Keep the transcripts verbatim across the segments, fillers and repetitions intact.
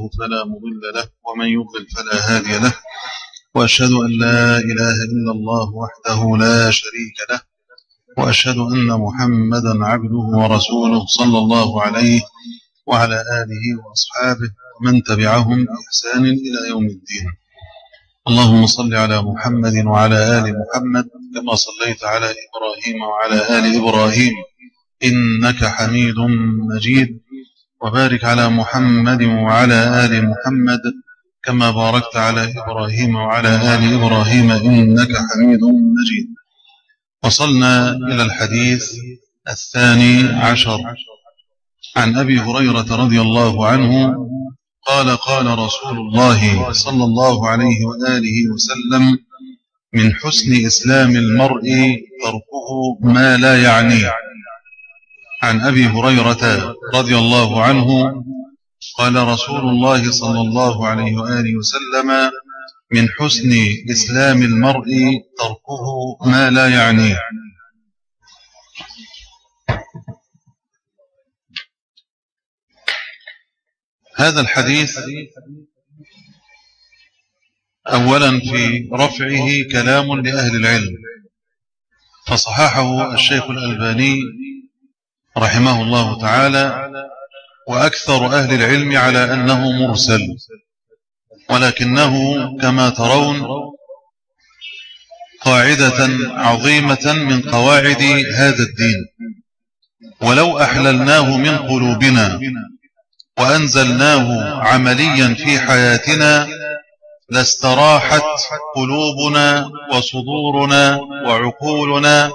فلا مضل له ومن يضلل فلا هادي له، وأشهد أن لا إله إلا الله وحده لا شريك له، وأشهد أن محمدا عبده ورسوله صلى الله عليه وعلى آله وأصحابه ومن تبعهم بإحسان إلى يوم الدين. اللهم صل على محمد وعلى آل محمد كما صليت على إبراهيم وعلى آل إبراهيم إنك حميد مجيد، وبارك على محمد وعلى آل محمد كما باركت على إبراهيم وعلى آل إبراهيم إنك حميد مجيد. وصلنا إلى الحديث الثاني عشر عن أبي هريرة رضي الله عنه قال: قال رسول الله صلى الله عليه وآله وسلم: من حسن إسلام المرء تركه ما لا يعنيه. عن أبي هريرة رضي الله عنه قال رسول الله صلى الله عليه وآله وسلم: من حسن إسلام المرء تركه ما لا يعنيه. هذا الحديث أولا في رفعه كلام لأهل العلم، فصححه الشيخ الألباني رحمه الله تعالى، وأكثر أهل العلم على أنه مرسل، ولكنه كما ترون قاعدة عظيمة من قواعد هذا الدين، ولو أحللناه من قلوبنا وأنزلناه عمليا في حياتنا لاستراحت قلوبنا وصدورنا وعقولنا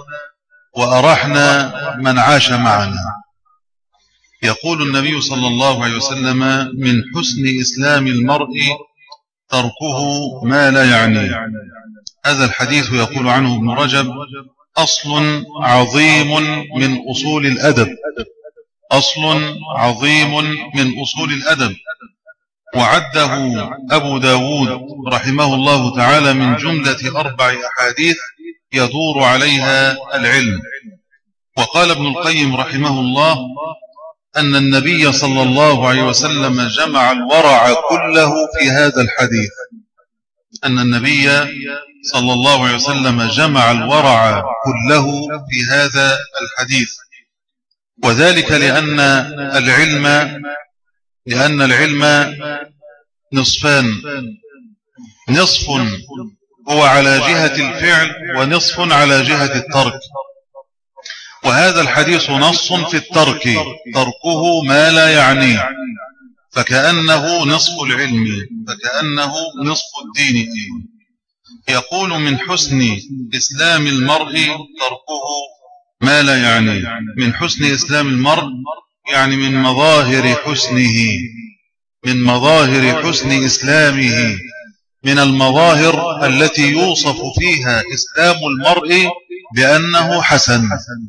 وأرحنا من عاش معنا. يقول النبي صلى الله عليه وسلم: من حسن إسلام المرء تركه ما لا يعنيه. هذا الحديث يقول عنه ابن رجب: أصل عظيم من أصول الأدب، أصل عظيم من أصول الأدب، وعده أبو داود رحمه الله تعالى من جملة أربع أحاديث يدور عليها العلم. وقال ابن القيم رحمه الله أن النبي صلى الله عليه وسلم جمع الورع كله في هذا الحديث، أن النبي صلى الله عليه وسلم جمع الورع كله في هذا الحديث، وذلك لأن العلم لأن العلم نصفان: نصف هو على جهة الفعل ونصف على جهة الترك، وهذا الحديث نص في الترك، تركه ما لا يعنيه، فكأنه نصف العلم، فكأنه نصف الدين. يقول: من حسن إسلام المرء تركه ما لا يعنيه. من حسن إسلام المرء يعني من مظاهر حسنه، من مظاهر حسن إسلامه، من المظاهر التي يوصف فيها إسلام المرء بأنه حسن.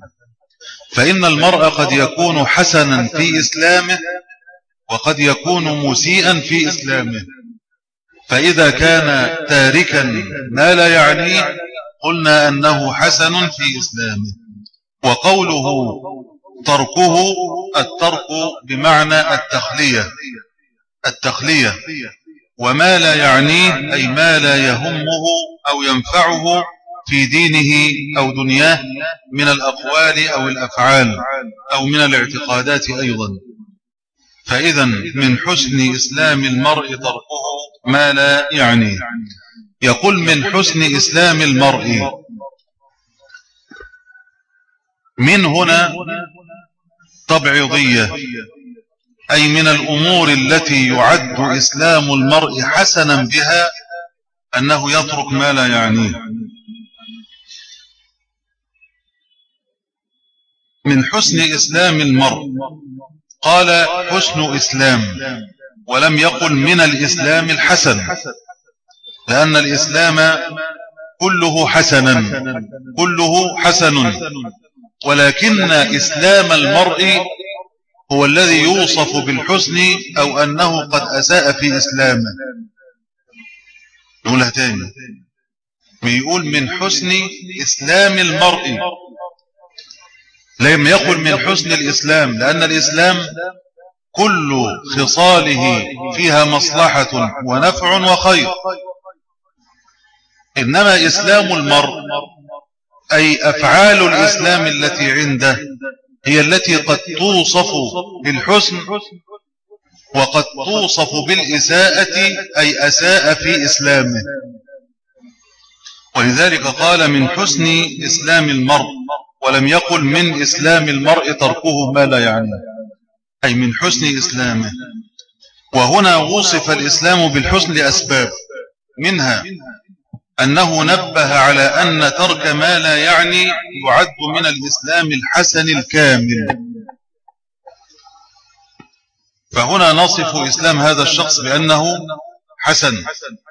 فإن المرء قد يكون حسنا في إسلامه وقد يكون مسيئا في إسلامه، فإذا كان تاركا ما لا يعنيه قلنا أنه حسن في إسلامه. وقوله تركه، الترك بمعنى التخلية، التخلية، وما لا يعنيه أي ما لا يهمه أو ينفعه في دينه أو دنياه من الأقوال أو الأفعال أو من الاعتقادات أيضا. فإذا من حسن إسلام المرء تركه ما لا يعنيه. يقول: من حسن إسلام المرء، من هنا تبعيضية، أي من الأمور التي يعد إسلام المرء حسنا بها أنه يترك ما لا يعنيه. من حسن إسلام المرء، قال حسن إسلام، ولم يقل من الإسلام الحسن، لأن الإسلام كله حسنا، كله حسن، ولكن إسلام المرء هو الذي يوصف بالحسن أو أنه قد أساء في إسلامه. نقولها تاني، بيقول من حسن إسلام المرء، لم يقل من حسن الإسلام، لأن الإسلام كل خصاله فيها مصلحة ونفع وخير. إنما إسلام المرء أي أفعال الإسلام التي عنده هي التي قد توصف بالحسن وقد توصف بالإساءة، أي أساء في إسلامه. ولذلك قال من حسن إسلام المرء، ولم يقل من إسلام المرء تركه ما لا يعنيه، أي من حسن إسلامه. وهنا وصف الإسلام بالحسن لأسباب، منها أنه نبه على أن ترك ما لا يعني يعد من الإسلام الحسن الكامل. فهنا نصف إسلام هذا الشخص بأنه حسن،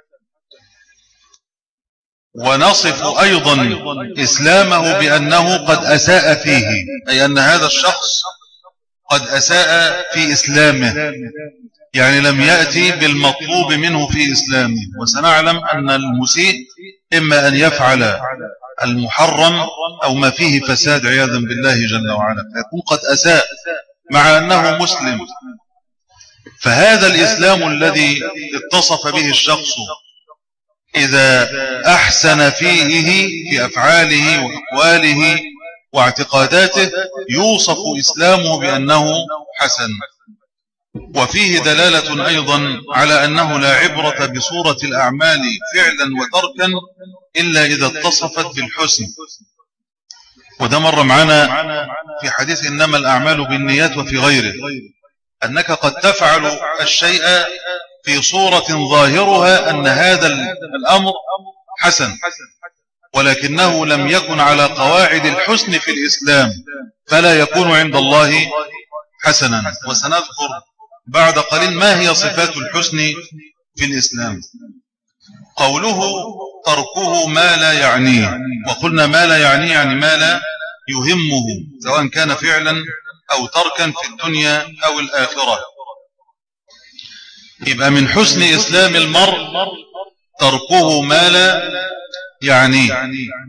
ونصف أيضا إسلامه بأنه قد أساء فيه، أي أن هذا الشخص قد أساء في إسلامه، يعني لم يأتي بالمطلوب منه في إسلامه. وسنعلم أن المسيء إما أن يفعل المحرم أو ما فيه فساد عياذا بالله جل وعلا، فيكون قد أساء مع أنه مسلم. فهذا الإسلام الذي اتصف به الشخص إذا أحسن فيه في أفعاله وأقواله واعتقاداته يوصف إسلامه بأنه حسن. وفيه دلالة أيضا على أنه لا عبرة بصورة الأعمال فعلا وتركا إلا إذا اتصفت بالحسن. وده مر معنا في حديث إنما الأعمال بالنيات وفي غيره، أنك قد تفعل الشيء في صورة ظاهرها أن هذا الأمر حسن، ولكنه لم يكن على قواعد الحسن في الإسلام، فلا يكون عند الله حسنا. وسنذكر بعد قليل ما هي صفات الحسن في الإسلام. قوله تركه ما لا يعنيه، وقلنا ما لا يعنيه يعني ما لا يهمه، سواء كان فعلا أو تركا في الدنيا أو الآخرة. يبقى من حسن إسلام المرء تركه ما لا يعنيه.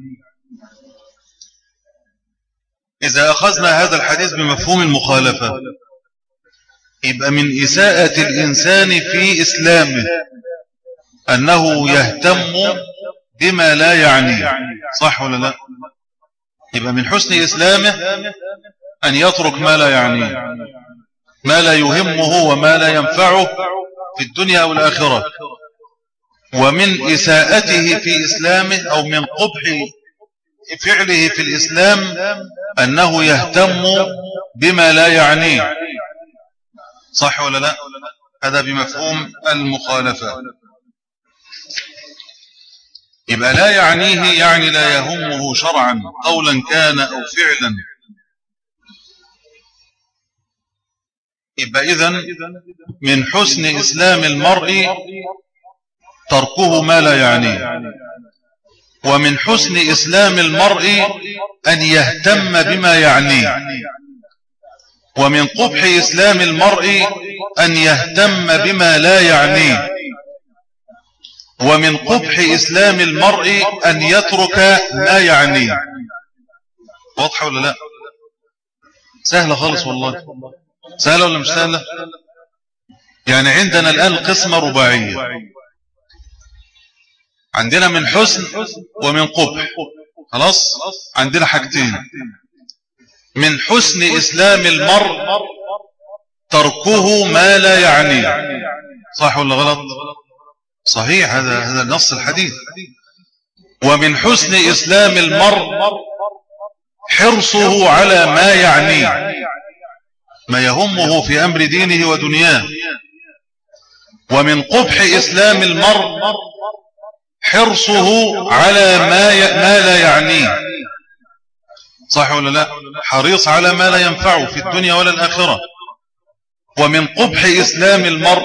إذا أخذنا هذا الحديث بمفهوم المخالفة، يبقى من إساءة الإنسان في إسلامه أنه يهتم بما لا يعنيه، صح ولا لا؟ يبقى من حسن إسلامه أن يترك ما لا يعنيه، ما لا يهمه وما لا ينفعه في الدنيا أو الآخرة. ومن إساءته في إسلامه أو من قبح فعله في الإسلام أنه يهتم بما لا يعنيه، صح ولا لا؟ هذا بمفهوم المخالفة. يبقى لا يعنيه يعني لا يهمه شرعا قولا كان أو فعلا. يبقى إذن من حسن إسلام المرء تركه ما لا يعنيه، ومن حسن إسلام المرء أن يهتم بما يعنيه، ومن قبح إسلام المرء أن يهتم بما لا يعنيه، ومن قبح إسلام المرء أن يترك ما يعنيه. واضحة ولا لا؟ سهلة خالص والله. سهلة ولا مش سهلة؟ يعني عندنا الآن قسمة رباعية، عندنا من حسن ومن قبح. خلاص، عندنا حاجتين. من حسن إسلام المرء تركه ما لا يعنيه، صح ولا غلط؟ صحيح، هذا هذا نص الحديث. ومن حسن إسلام المرء حرصه على ما يعنيه، ما يهمه في أمر دينه ودنياه. ومن قبح إسلام المرء حرصه على ما ما لا يعنيه، صح ولا لا؟ حريص على ما لا ينفعه في الدنيا ولا الآخرة. ومن قبح إسلام المرء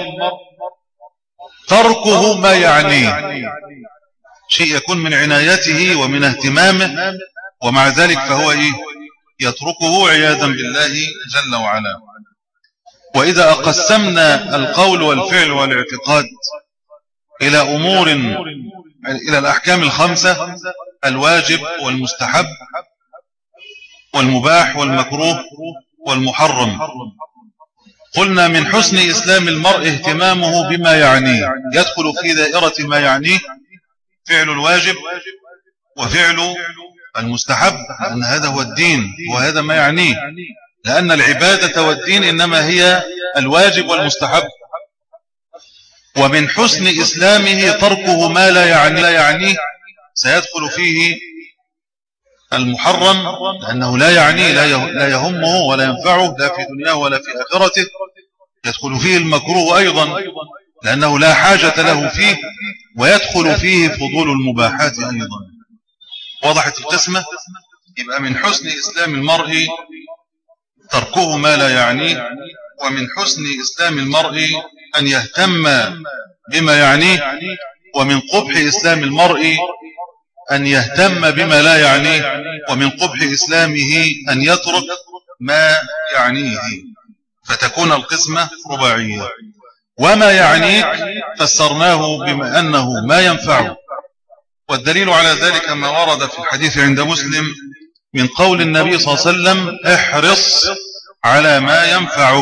تركه ما يعنيه، شيء يكون من عنايته ومن اهتمامه، ومع ذلك فهو إيه؟ يتركه عياذا بالله جل وعلا. وإذا أقسمنا القول والفعل والاعتقاد إلى أمور، إلى الأحكام الخمسة: الواجب والمستحب والمباح والمكروه والمحرم، قلنا من حسن إسلام المرء اهتمامه بما يعنيه، يدخل في دائرة ما يعنيه فعل الواجب وفعل المستحب، لأن هذا هو الدين وهذا ما يعنيه، لأن العبادة والدين إنما هي الواجب والمستحب. ومن حسن إسلامه تركه ما لا يعني لا يعنيه، سيدخل فيه المحرم لأنه لا يعنيه لا يهمه ولا ينفعه لا في دنياه ولا في آخرته. يدخل فيه المكروه أيضا لأنه لا حاجة له فيه، ويدخل فيه فضول المباحات أيضا. وضحت القسمة؟ يبقى من حسن إسلام المرء تركه ما لا يعنيه، ومن حسن إسلام المرء أن يهتم بما يعنيه، ومن قبح إسلام المرء أن يهتم بما لا يعنيه، ومن قبح إسلامه أن يترك ما يعنيه، فتكون القسمة رباعية. وما يعنيك فسرناه بما أنه ما ينفعه، والدليل على ذلك ما ورد في الحديث عند مسلم من قول النبي صلى الله عليه وسلم: احرص على ما ينفعك.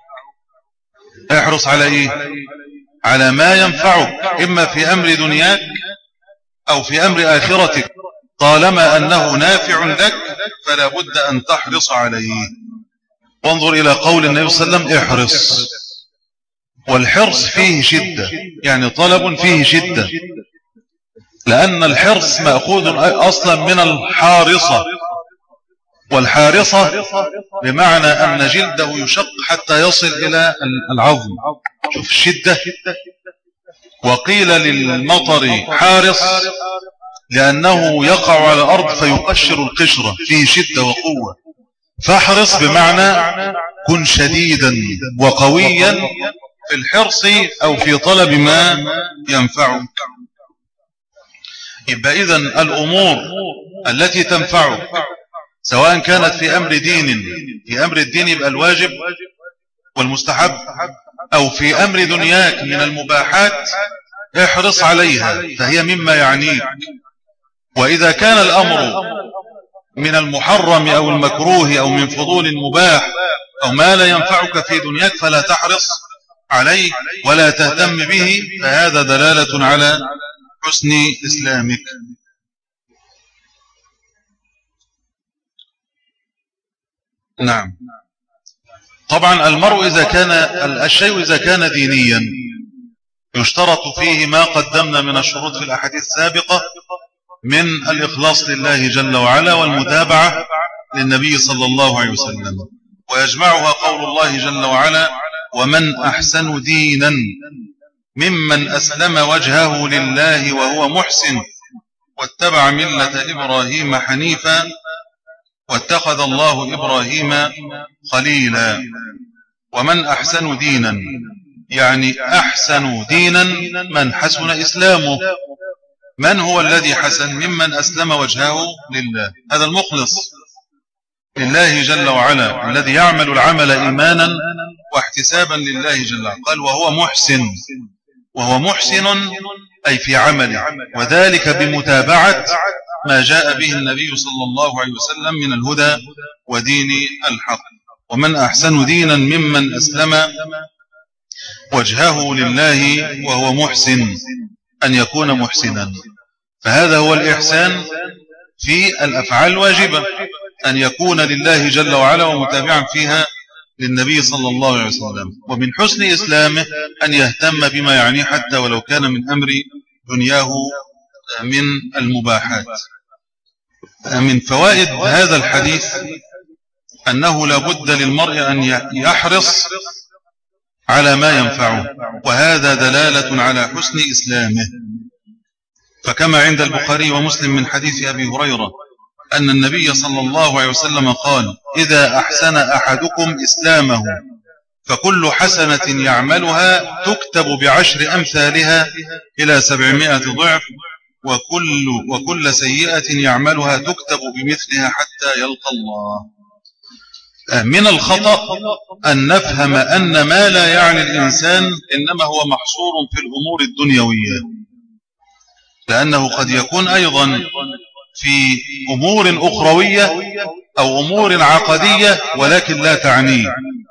احرص على إيه؟ على ما ينفعك، إما في أمر دنياك أو في أمر آخرتك، طالما أنه نافع لك فلا بد أن تحرص عليه. وانظر إلى قول النبي صلى الله عليه وسلم: احرص. والحرص فيه شدة، يعني طلب فيه شدة، لأن الحرص مأخوذ أصلا من الحارصة، والحارصة بمعنى أن جلده يشق حتى يصل إلى العظم. شوف الشدة. وقيل للمطر حارص لأنه يقع على الأرض فيقشر القشرة، فيه شدة وقوة. فاحرص بمعنى كن شديدا وقويا في الحرص أو في طلب ما ينفعك. يبقى إذن الأمور التي تنفعك سواء كانت في أمر دين، في أمر الدين يبقى الواجب والمستحب، أو في أمر دنياك من المباحات، احرص عليها فهي مما يعنيك. وإذا كان الأمر من المحرم أو المكروه أو من فضول مباح أو ما لا ينفعك في دنياك فلا تحرص عليه ولا تهتم به، فهذا دلالة على حسن إسلامك. نعم. طبعا المرء إذا كان الشيء إذا كان دينيا يشترط فيه ما قدمنا من الشروط في الأحاديث السابقة من الإخلاص لله جل وعلا والمتابعة للنبي صلى الله عليه وسلم، ويجمعها قول الله جل وعلا: ومن أحسن دينا ممن أسلم وجهه لله وهو محسن واتبع ملة إبراهيم حنيفا واتخذ الله إبراهيم خليلا. ومن أحسن دينا يعني أحسن دينا من حسن إسلامه. من هو الذي حسن؟ ممن أسلم وجهه لله، هذا المخلص لله جل وعلا الذي يعمل العمل إيمانا واحتسابا لله جل وعلا. قال وهو محسن، وهو محسن أي في عمله، وذلك بمتابعة ما جاء به النبي صلى الله عليه وسلم من الهدى ودين الحق. ومن أحسن دينا ممن أسلم وجهه لله وهو محسن، أن يكون محسنا. فهذا هو الإحسان في الأفعال الواجبة، أن يكون لله جل وعلا ومتابعا فيها للنبي صلى الله عليه وسلم. ومن حسن إسلامه أن يهتم بما يعنيه حتى ولو كان من أمر دنياه من المباحات. من فوائد هذا الحديث أنه لا بد للمرء أن يحرص على ما ينفعه، وهذا دلالة على حسن إسلامه. فكما عند البخاري ومسلم من حديث أبي هريرة أن النبي صلى الله عليه وسلم قال: إذا أحسن أحدكم إسلامه فكل حسنة يعملها تكتب بعشر أمثالها إلى سبعمائة ضعف، وكل, وكل سيئة يعملها تكتب بمثلها حتى يلقى الله. من الخطأ أن نفهم أن ما لا يعني الإنسان إنما هو محصور في الأمور الدنيوية، لأنه قد يكون أيضا في أمور أخروية أو أمور عقدية ولكن لا تعنيه،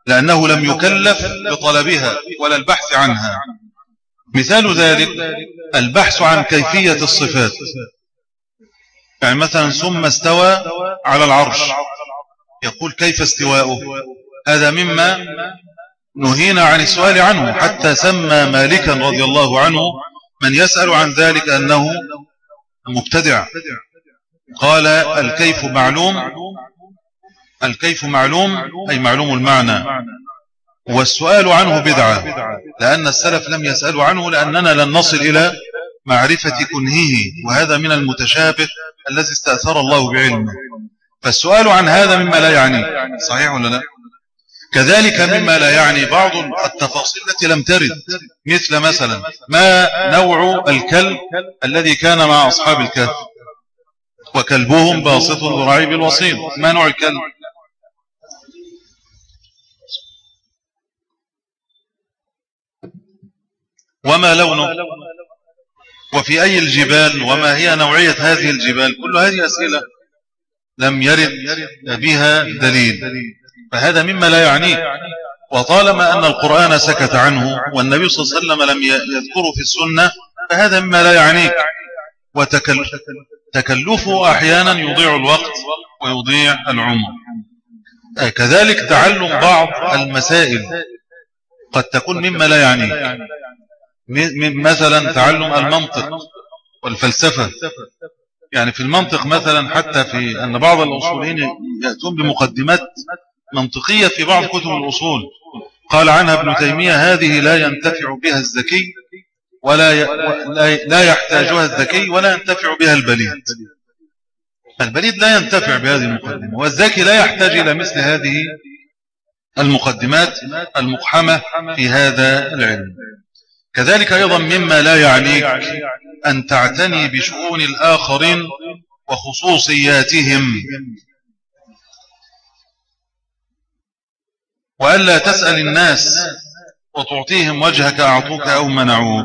لأنه لم يكلف بطلبها ولا البحث عنها. مثال ذلك البحث عن كيفية الصفات، يعني مثلا ثم استوى على العرش، يقول كيف استواؤه؟ هذا مما نهينا عن السؤال عنه، حتى سمى مالكا رضي الله عنه من يسأل عن ذلك أنه مبتدع. قال الكيف معلوم، الكيف معلوم أي معلوم المعنى، والسؤال عنه بدعة، لأن السلف لم يسألوا عنه لأننا لن نصل إلى معرفة كنهه، وهذا من المتشابه الذي استأثر الله بعلمه. فالسؤال عن هذا مما لا يعني، صحيح ولا لا؟ كذلك مما لا يعني بعض التفاصيل التي لم ترد، مثل مثلا ما نوع الكلب الذي كان مع أصحاب الكهف وكلبهم باسط ذراعيه بالوصيد، ما نوع الكلب؟ وما لونه؟ وفي أي الجبال؟ وما هي نوعية هذه الجبال؟ كل هذه أسئلة لم يرد بها دليل، فهذا مما لا يعنيه. وطالما أن القرآن سكت عنه والنبي صلى الله عليه وسلم لم يذكره في السنة، فهذا مما لا يعنيك. وتكلفه أحيانا يضيع الوقت ويضيع العمر. كذلك تعلم بعض المسائل قد تكون مما لا يعنيك، مثلا تعلم المنطق والفلسفة. يعني في المنطق مثلا، حتى في أن بعض الأصوليين يأتون بمقدمات منطقية في بعض كتب الأصول قال عنها ابن تيمية هذه لا ينتفع بها الذكي ولا ي... لا يحتاجها الذكي ولا ينتفع بها البليد. البليد لا ينتفع بهذه المقدمة، والذكي لا يحتاج إلى مثل هذه المقدمات المقحمة في هذا العلم. كذلك أيضا مما لا يعنيك أن تعتني بشؤون الآخرين وخصوصياتهم، وألا تسأل الناس وتعطيهم وجهك أعطوك أو منعوك.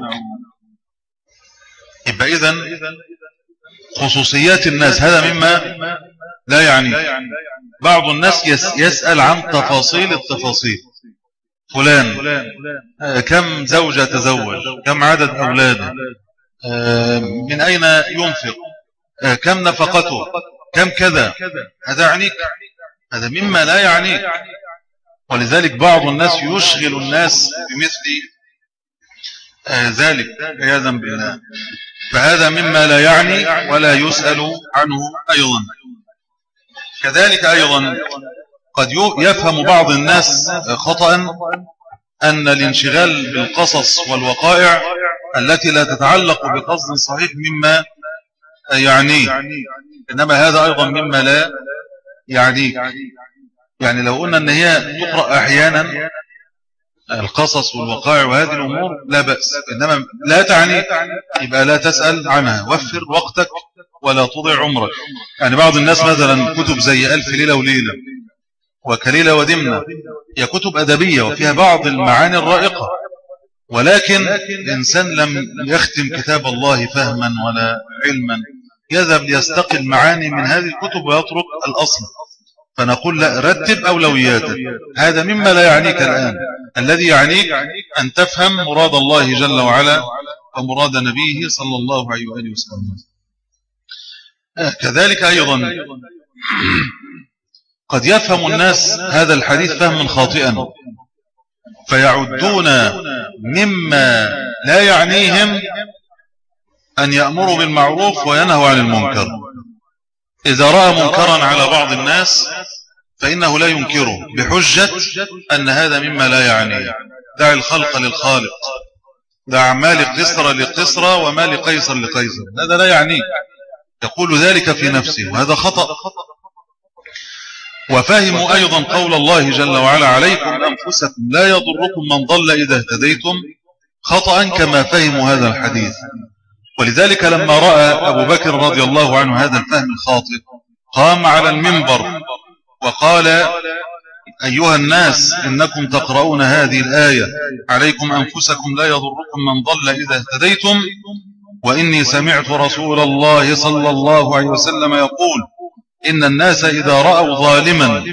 يبقى إذن خصوصيات الناس هذا مما لا يعني. بعض الناس يسأل عن تفاصيل التفاصيل، فلان كم زوجة تزوج، كم عدد أولاده، من أين ينفق، كم نفقته، كم كذا. هذا يعنيك؟ هذا مما لا يعنيك. ولذلك بعض الناس يشغل الناس بمثل ذلك عياذا بالله، فهذا مما لا يعني ولا يسأل عنه أيضا. كذلك أيضا قد يفهم بعض الناس خطأ أن الانشغال بالقصص والوقائع التي لا تتعلق بقصد صحيح مما يعنيه، إنما هذا أيضا مما لا يعنيك. يعني لو قلنا أن هي تقرأ أحيانا القصص والوقائع وهذه الأمور لا بأس، إنما لا تعني يبقى لا تسأل عنها. وفر وقتك ولا تضيع عمرك. يعني بعض الناس مثلا كتب زي ألف ليلة وليلة وكليلة ودمنة هي كتب أدبية وفيها بعض المعاني الرائقة، ولكن الإنسان لم يختم كتاب الله فهما ولا علما، يذهب ليستقي المعاني من هذه الكتب ويترك الأصل. فنقول لا، رتب أولوياتك. هذا مما لا يعنيك الآن. الذي يعنيك أن تفهم مراد الله جل وعلا ومراد نبيه صلى الله عليه وآله وسلم. كذلك أيضا قد يفهم الناس هذا الحديث فهما خاطئا، فيعدون مما لا يعنيهم أن يأمروا بالمعروف وينهوا عن المنكر. إذا رأى منكرا على بعض الناس فإنه لا ينكره بحجة أن هذا مما لا يعني. دع الخلق للخالق، دع ما لقيصر لقيصر وما لقيصر لقيصر، هذا لا يعني. يقول ذلك في نفسه وهذا خطأ. وفهموا أيضا قول الله جل وعلا عليكم أنفسكم لا يضركم من ضل إذا اهتديتم خطأ كما فهموا هذا الحديث. ولذلك لما رأى أبو بكر رضي الله عنه هذا الفهم الخاطئ قام على المنبر وقال أيها الناس إنكم تقرؤون هذه الآية عليكم أنفسكم لا يضركم من ضل إذا اهتديتم، وإني سمعت رسول الله صلى الله عليه وسلم يقول إن الناس إذا رأوا ظالما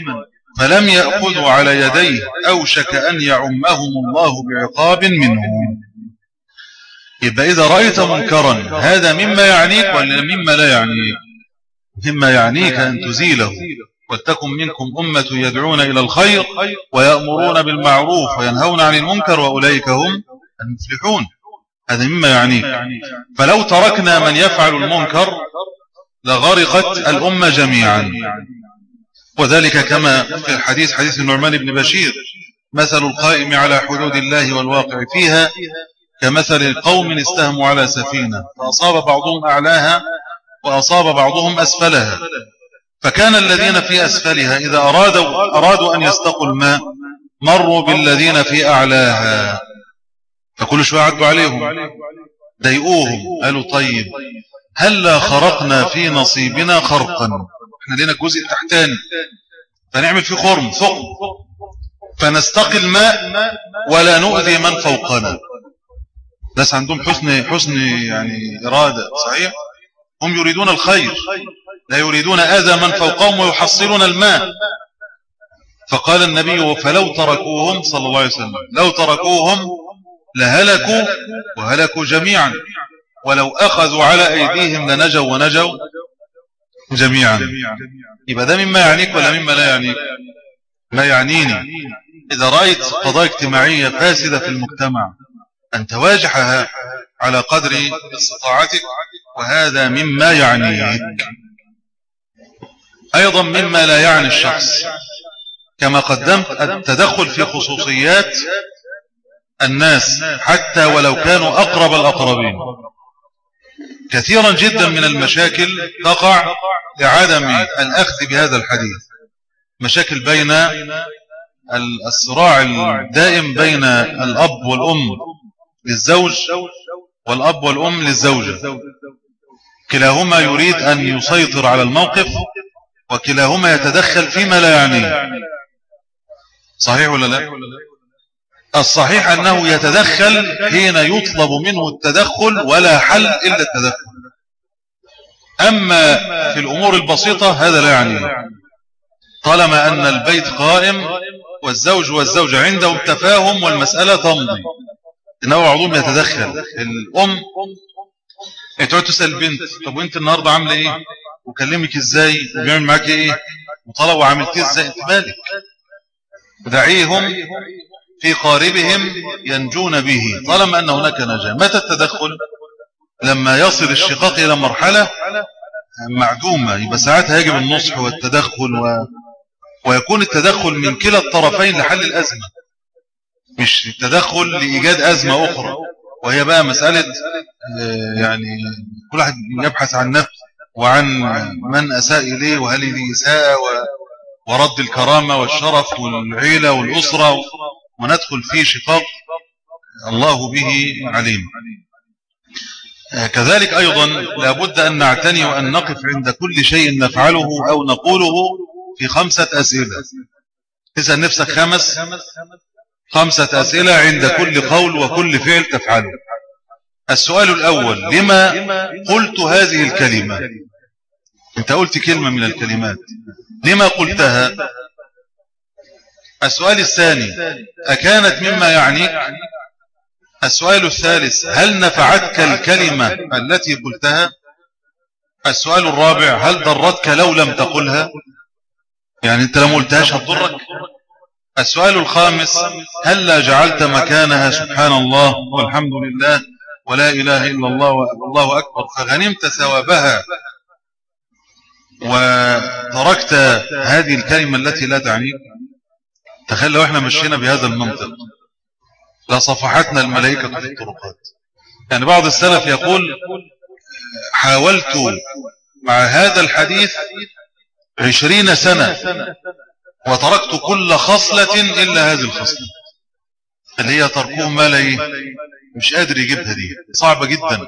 فلم يأخذوا على يديه أوشك أن يعمهم الله بعقاب منه. يبقى إذا رأيت منكرا هذا مما يعنيك ولا مما لا يعنيك؟ مما يعنيك أن تزيله. ولتكن منكم أمة يدعون إلى الخير ويأمرون بالمعروف وينهون عن المنكر وأولئك هم المفلحون. هذا مما يعنيك. فلو تركنا من يفعل المنكر لغرقت الأمة جميعا. وذلك كما في الحديث حديث النعمان بن بشير: مثل القائم على حدود الله والواقع فيها كمثل القوم استهموا على سفينة فأصاب بعضهم أعلاها وأصاب بعضهم أسفلها، فكان الذين في أسفلها إذا أرادوا, أرادوا أن يستقوا الماء مروا بالذين في أعلاها، فكل شوية عدوا عليهم ضايقوهم. قالوا: طيب هلا خرقنا في نصيبنا خرقا، احنا لنا الجزء التحتاني فنعمل فيه خرم ثقب فنستقي الماء ولا نؤذي من فوقنا. ناس عندهم حسن حسن يعني إرادة صحيح، هم يريدون الخير لا يريدون أذى من فوقهم ويحصلون الماء. فقال النبي: فلو تركوهم صلى الله عليه وسلم لو تركوهم لهلكوا وهلكوا جميعا، ولو أخذوا على أيديهم لنجوا ونجوا جميعا. يبقى ده مما يعنيك ولا مما لا يعنيك؟ ما يعنيني. إذا رأيت قضايا اجتماعية فاسدة في المجتمع أن تواجهها على قدر استطاعتك، وهذا مما يعنيك. أيضا مما لا يعني الشخص كما قدمت التدخل في خصوصيات الناس حتى ولو كانوا أقرب الأقربين. كثيرا جدا من المشاكل تقع لعدم الأخذ بهذا الحديث، مشاكل بين الصراع الدائم بين الأب والأم للزوج والأب والأم للزوجة، كلاهما يريد أن يسيطر على الموقف وكلاهما يتدخل فيما لا يعنيه. صحيح ولا لا؟ الصحيح أنه يتدخل حين يطلب منه التدخل ولا حل إلا التدخل. أما في الأمور البسيطة هذا لا يعنيه، طالما أن البيت قائم والزوج والزوجة عندهم تفاهم والمسألة تمضي، إنه بعضهم يتدخل. الأم تقعد تسأل البنت: طب وانت النهاردة عاملة ايه؟ وكلمك ازاي؟ وبيعمل معاك ايه؟ وطلب وعملتيه ازاي؟ انت مالك؟ دعيهم في قاربهم ينجون به طالما أن هناك نجاة. متى التدخل؟ لما يصل الشقاق إلى مرحلة معدومة، يبقى ساعتها يجب النصح والتدخل و... ويكون التدخل من كلا الطرفين لحل الأزمة، مش التدخل لإيجاد أزمة أخرى وهي بقى مسألة يعني كل واحد يبحث عن نفسه وعن من أساء إليه وهل هذه إساءة ورد الكرامة والشرف والعيلة والأسرة، وندخل في شقاق الله به عليم. كذلك أيضا لابد أن نعتني وأن نقف عند كل شيء نفعله أو نقوله في خمسة أسئلة. تسأل نفسك خمس خمسة أسئلة عند كل قول وكل فعل تفعله. السؤال الأول: لما قلت هذه الكلمة؟ أنت قلت كلمة من الكلمات، لما قلتها؟ السؤال الثاني: أكانت مما يعنيك؟ السؤال الثالث: هل نفعتك الكلمة التي قلتها؟ السؤال الرابع: هل ضرتك لو لم تقلها؟ يعني أنت لم قلتهاش هتضرك؟ السؤال الخامس: هل لا جعلت مكانها سبحان الله والحمد لله ولا إله إلا الله والله أكبر فغنمت ثوابها وتركت هذه الكلمة التي لا تعنيك؟ تخيل لو احنا مشينا بهذا المنطق لصفحتنا الملائكة في الطرقات. يعني بعض السلف يقول: حاولت مع هذا الحديث عشرين سنة وتركت كل خصلة إلا هذه الخصلة اللي هي تركوه ما لا مش قادر يجيبها، دي صعبة جدا.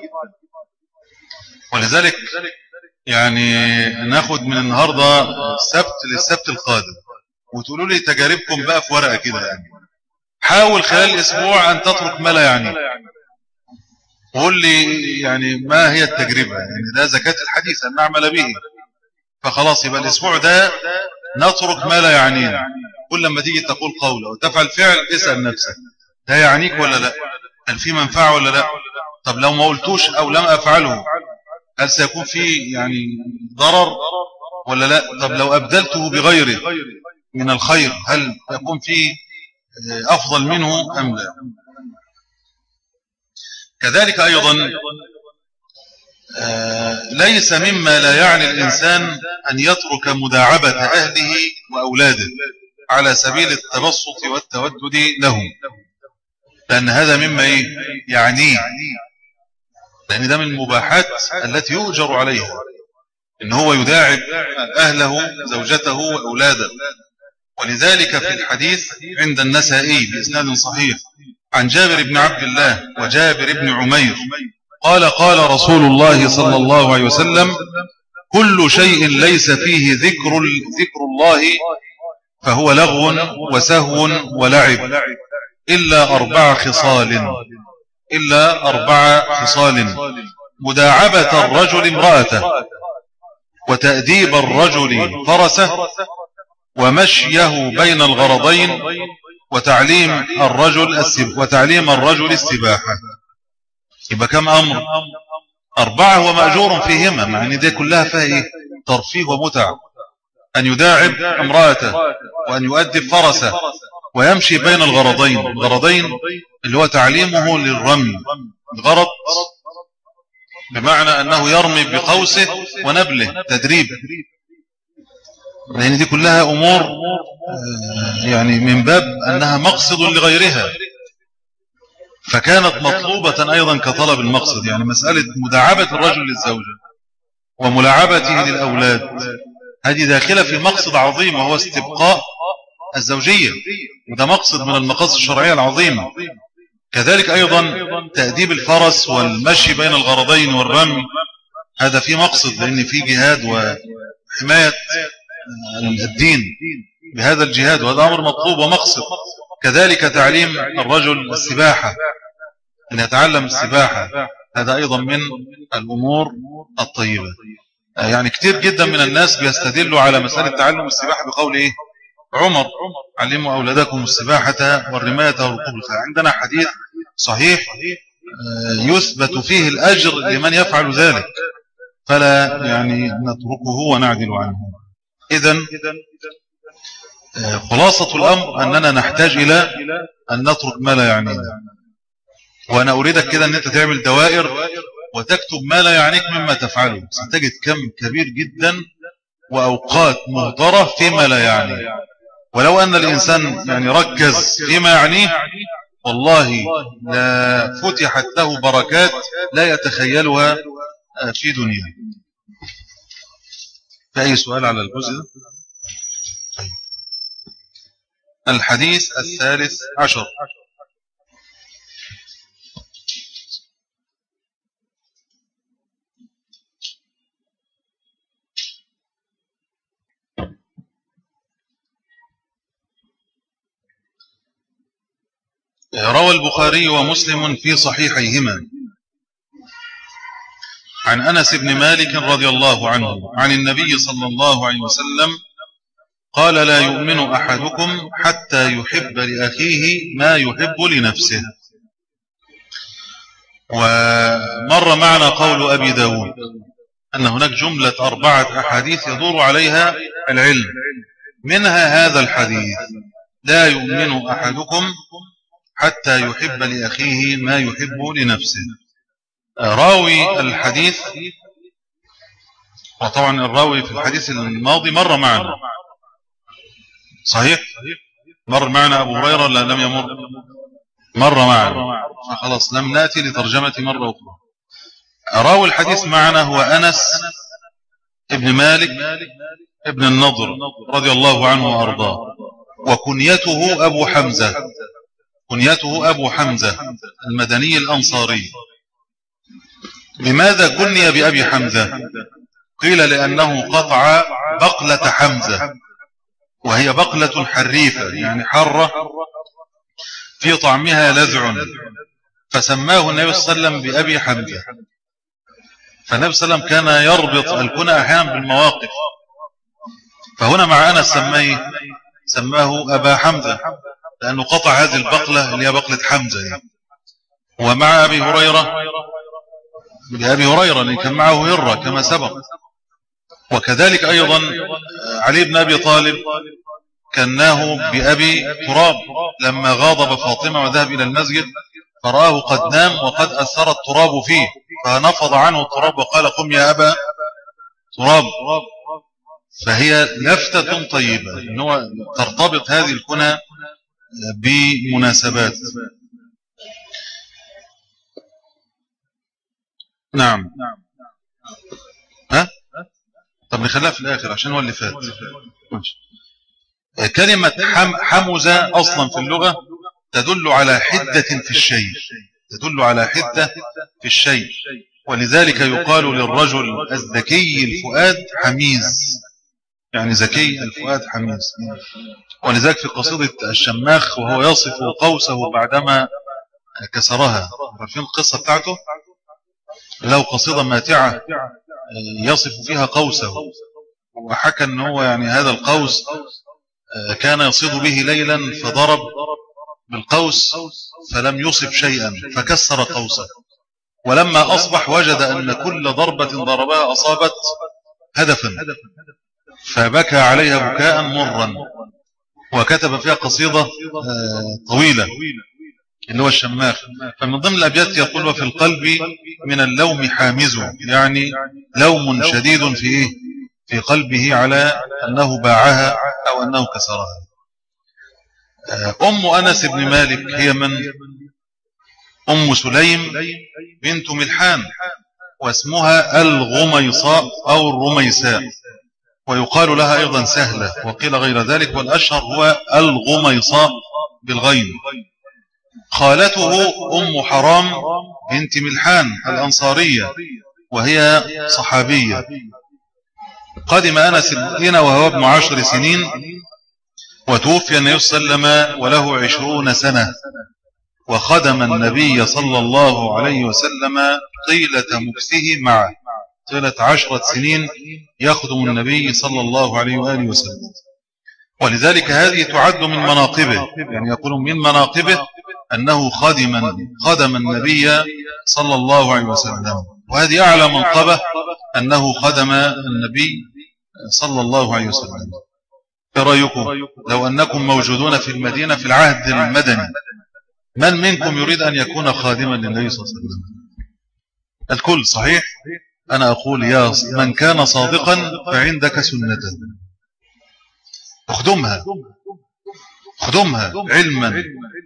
ولذلك يعني ناخد من النهاردة السبت للسبت القادم وتقولوا لي تجاربكم بقى في ورقة كده. يعني حاول خلال الأسبوع أن تترك ما لا يعني، وقول لي يعني ما هي التجربة. يعني ده زكاة الحديث أن نعمل به، فخلاص يبقى الأسبوع ده نترك ما لا يعنينا. كل لما تيجي تقول قول أو تفعل فعل اسأل نفسك ده يعنيك ولا لا؟ هل في منفعة ولا لا؟ طب لو ما قلتوش أو لم أفعله هل سيكون فيه يعني ضرر ولا لا؟ طب لو أبدلته بغيره من الخير هل يكون فيه أفضل منه أم لا؟ كذلك أيضا ليس مما لا يعني الإنسان أن يترك مداعبة أهله وأولاده على سبيل التبسط والتودد لهم، لأن هذا مما يعنيه، لأن ده من المباحات التي يؤجر عليها إن هو يداعب أهله زوجته وأولاده. ولذلك في الحديث عند النسائي بإسناد صحيح عن جابر بن عبد الله وجابر بن عمير قال قال رسول الله صلى الله عليه وسلم كل شيء ليس فيه ذكر, ذكر الله فهو لغو وسهو ولعب إلا أربع خصال إلا أربع خصال مداعبة الرجل امرأته وتأديب الرجل فرسه ومشيه بين الغرضين وتعليم الرجل السب وتعليم الرجل السباحة. يبقى كم أمر؟ أربعة ومأجور فيهما، مع أن دي كلها فيها إيه؟ ترفيه ومتع. أن يداعب امرأته وأن يؤدب فرسه ويمشي بين الغرضين. الغرضين اللي هو تعليمه للرمي، الغرض بمعنى أنه يرمي بقوسه ونبله تدريب، لأن دي كلها أمور يعني من باب أنها مقصد لغيرها، فكانت مطلوبة أيضا كطلب المقصد. يعني مسألة مداعبة الرجل للزوجة وملاعبته للأولاد هذه داخلة في مقصد عظيم وهو استبقاء الزوجية، وده مقصد من المقاصد الشرعية العظيمة. كذلك أيضا تأديب الفرس والمشي بين الغرضين والرمي هذا في مقصد، لأن في جهاد وحماية الدين بهذا الجهاد، وهذا أمر مطلوب ومقصد. كذلك تعليم الرجل السباحة، أن يتعلم السباحة هذا أيضا من الأمور الطيبة. يعني كتير جدا من الناس بيستدلوا على مسألة تعلم السباحة بقول إيه؟ عمر علموا أولادكم السباحة والرماية وركوب الخيل. عندنا حديث صحيح يثبت فيه الأجر لمن يفعل ذلك، فلا يعني نتركه ونعدل عنه. إذن خلاصة الأمر أننا نحتاج إلى أن نترك ما لا يعنينا. وأنا أريدك كده أن أنت تعمل دوائر وتكتب ما لا يعنيك مما تفعله، ستجد كم كبير جدا وأوقات مهدرة فيما لا يعني. ولو أن الإنسان يعني ركز فيما يعنيه والله لا فتحت له بركات لا يتخيلها في دنيا. فأي سؤال على الجزء ده؟ الحديث الثالث عشر روى البخاري ومسلم في صحيحيهما عن أنس بن مالك رضي الله عنه عن النبي صلى الله عليه وسلم قال لا يؤمن أحدكم حتى يحب لأخيه ما يحب لنفسه. ومر معنا قول أبي داود أن هناك جملة أربعة أحاديث يدور عليها العلم، منها هذا الحديث لا يؤمن أحدكم حتى يحب لأخيه ما يحب لنفسه. راوي الحديث، وطبعا الراوي في الحديث الماضي مر معنا صحيح، مر معنا أبو هريرة لا لم يمر؟ مر معنا، فخلاص لم نأتي لترجمة مرة أخرى. راوي الحديث معنا هو أنس ابن مالك ابن النضر رضي الله عنه وأرضاه، وكنيته أبو حمزة، كنيته أبو حمزة المدني الأنصاري. لماذا كني بأبي حمزة؟ قيل لأنه قطع بقلة حمزة، وهي بقلة حريفة يعني حرة في طعمها لذع، فسماه النبي صلى الله عليه وسلم بأبي حمزة. فالنبي صلى الله عليه وسلم كان يربط الكنى أحيانا بالمواقف، فهنا مع أنس سميه سماه أبا حمزة لأنه قطع هذه البقلة اللي هي بقلة حمزة يعني. ومع أبي هريرة لأبي هريرة اللي كان معه هرة كما سبق. وكذلك أيضا علي بن أبي طالب كناه بأبي تراب لما غاضب فاطمة وذهب إلى المسجد فرآه قد نام وقد أثر التراب فيه فنفض عنه التراب وقال قم يا أبا تراب. فهي لفتة طيبة إنه ترتبط هذه الكنى بمناسبات. نعم. ها؟ طب نخليها في الآخر عشان هو اللي فات. ماشي. كلمة حم حمزة أصلا في اللغة تدل على حدة في الشيء، تدل على حدة في الشيء، ولذلك يقال للرجل الذكي الفؤاد حميز، يعني ذكي الفؤاد حميز. ولذلك في قصيدة الشماخ وهو يصف قوسه بعدما كسرها، عارفين القصة بتاعته؟ له قصيدة ماتعة يصف فيها قوسه، وحكى أنه هو يعني هذا القوس كان يصيد به ليلا فضرب بالقوس فلم يصب شيئا فكسر قوسه، ولما أصبح وجد أن كل ضربة ضربها أصابت هدفا فبكى عليها بكاء مرا، وكتب فيها قصيدة طويلة اللي هو الشماخ. فمن ضمن الأبيات يقول وفي القلب من اللوم حامز، يعني لوم شديد في إيه؟ في قلبه على أنه باعها أو أنه كسرها. أم أنس بن مالك هي من؟ أم سليم بنت ملحان، واسمها الغميصاء أو الرميساء، ويقال لها أيضا سهلة وقيل غير ذلك، والأشهر هو الغميصاء بالغين. خالته أم حرام بنت ملحان الأنصارية وهي صحابية. قدم أنس المدينة وهو ابن عشر سنين، وتوفي النبي صلى الله عليه وسلم وله عشرون سنة، وخدم النبي صلى الله عليه وسلم طيلة مكثه معه، طيلة عشرة سنين يخدم النبي صلى الله عليه وآله وسلم. ولذلك هذه تعد من مناقبه، يعني يقول من مناقبه أنه خدم خدم النبي صلى الله عليه وسلم، وهذه أعلى منقبة أنه خدم النبي صلى الله عليه وسلم. إيه رأيكم لو أنكم موجودون في المدينة في العهد المدني، من منكم يريد أن يكون خادما للنبي صلى الله عليه وسلم؟ الكل صحيح. أنا أقول يا من كان صادقا فعندك سنة، اخدمها اخدمها علما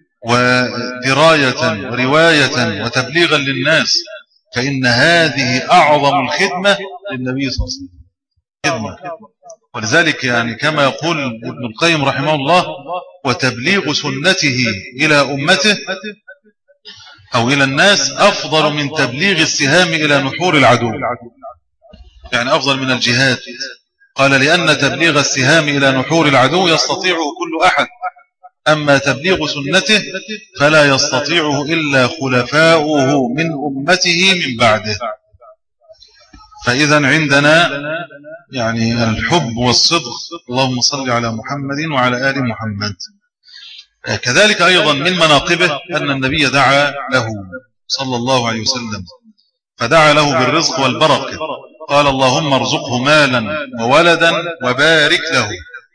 ودراية ورواية وتبليغا للناس، فإن هذه أعظم الخدمة للنبي صلى الله عليه وسلم، خدمة. ولذلك يعني كما يقول ابن القيم رحمه الله وتبليغ سنته إلى أمته أو إلى الناس أفضل من تبليغ السهام إلى نحور العدو، يعني أفضل من الجهاد. قال لأن تبليغ السهام إلى نحور العدو يستطيعه كل أحد، أما تبليغ سنته فلا يستطيعه إلا خلفاؤه من أمته من بعده. فإذا عندنا يعني الحب والصدق، اللهم صل على محمد وعلى آل محمد. كذلك أيضا من مناقبه أن النبي دعا له صلى الله عليه وسلم، فدعا له بالرزق والبركة، قال اللهم ارزقه مالا وولدا وبارك له.